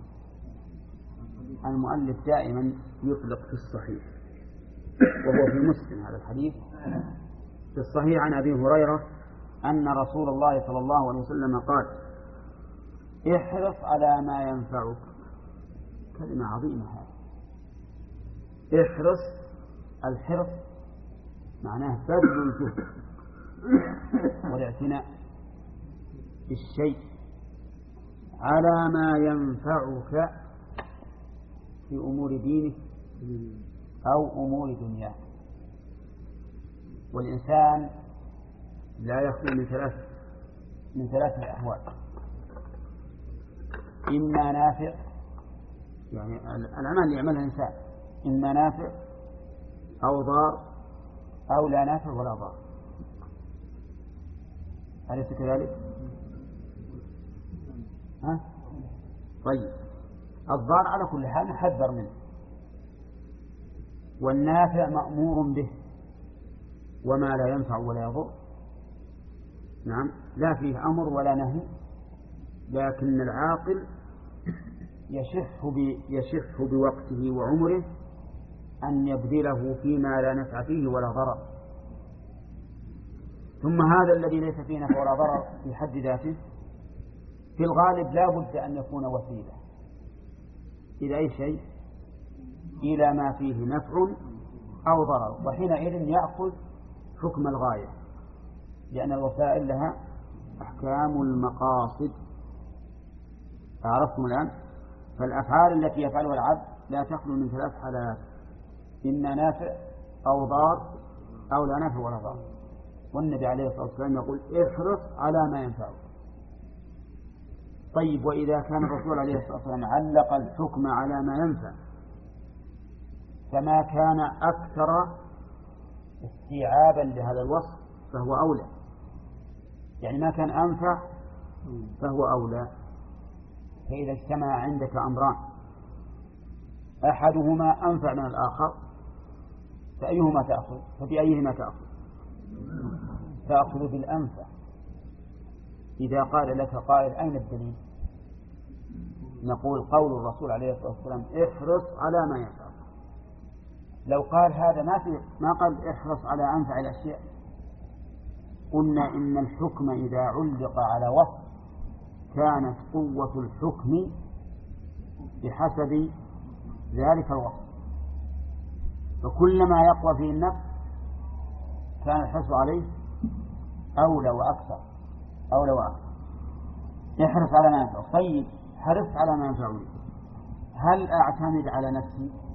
المؤلف دائما يطلق في الصحيح، وهو في مسلم هذا الحديث. في الصحيح عن أبي هريرة أن رسول الله صلى الله عليه وسلم قال: احرص على ما ينفعك. كلمة عظيمة هذه. احرص، الحرص معناه بذل الجهد والاعتناء بالشيء على ما ينفعك في أمور دينك أو أمور دنياك. والإنسان لا يخلو من ثلاث من ثلاثة أحوال: إما نافع، يعني الأعمال اللي يعملها الإنسان إما نافع أو ضار أو لا نافع ولا ضار. أليس كذلك؟ ها؟ طيب، الضار على كل حال محذر منه، والنافع مأمور به، وما لا ينفع ولا يضر نعم لا فيه أمر ولا نهي، لكن العاقل يشح يشح بوقته وعمره أن يبذله فيما لا نفع فيه ولا ضرر. ثم هذا الذي ليس فيه نفع ولا ضرر في حد ذاته في الغالب لا بد أن يكون وسيلة إلى أي شيء، إلى ما فيه نفع أو ضرر، وحينئذ يأخذ حكم الغاية، لأن الوسائل لها أحكام المقاصد. عرفتم الآن؟ فالأفعال التي يفعلها العبد لا تخلو من ثلاث حالات: إما نافع أو ضار أو لا نفع ولا ضار. والنبي عليه الصلاة والسلام يقول احرص على ما ينفعك. طيب وإذا كان الرسول عليه الصلاة والسلام علق الحكم على ما ينفع فما كان أكثر استيعابا لهذا الوصف فهو أولى، يعني ما كان أنفع فهو أولى. فإذا اجتمع عندك أمران أحدهما أنفع من الآخر فأيهما تأخذ؟ فبأيهما تأخذ؟ تأخذ بالأنفع. إذا قال لك قائل أين الدليل؟ نقول قول الرسول عليه الصلاة والسلام احرص على ما ينفع. لو قال هذا ما في ما قال احرص على أنفع الأشياء، قلنا إن الحكم إذا علق على وصف كانت قوة الحكم بحسب ذلك الوصف، فكلما يقوى فيه النفس كان الحرص عليه أولى وأكثر أولى وأكثر. احرص على ما ينفع. طيب حرص على ما ينفعني، هل أعتمد على نفسي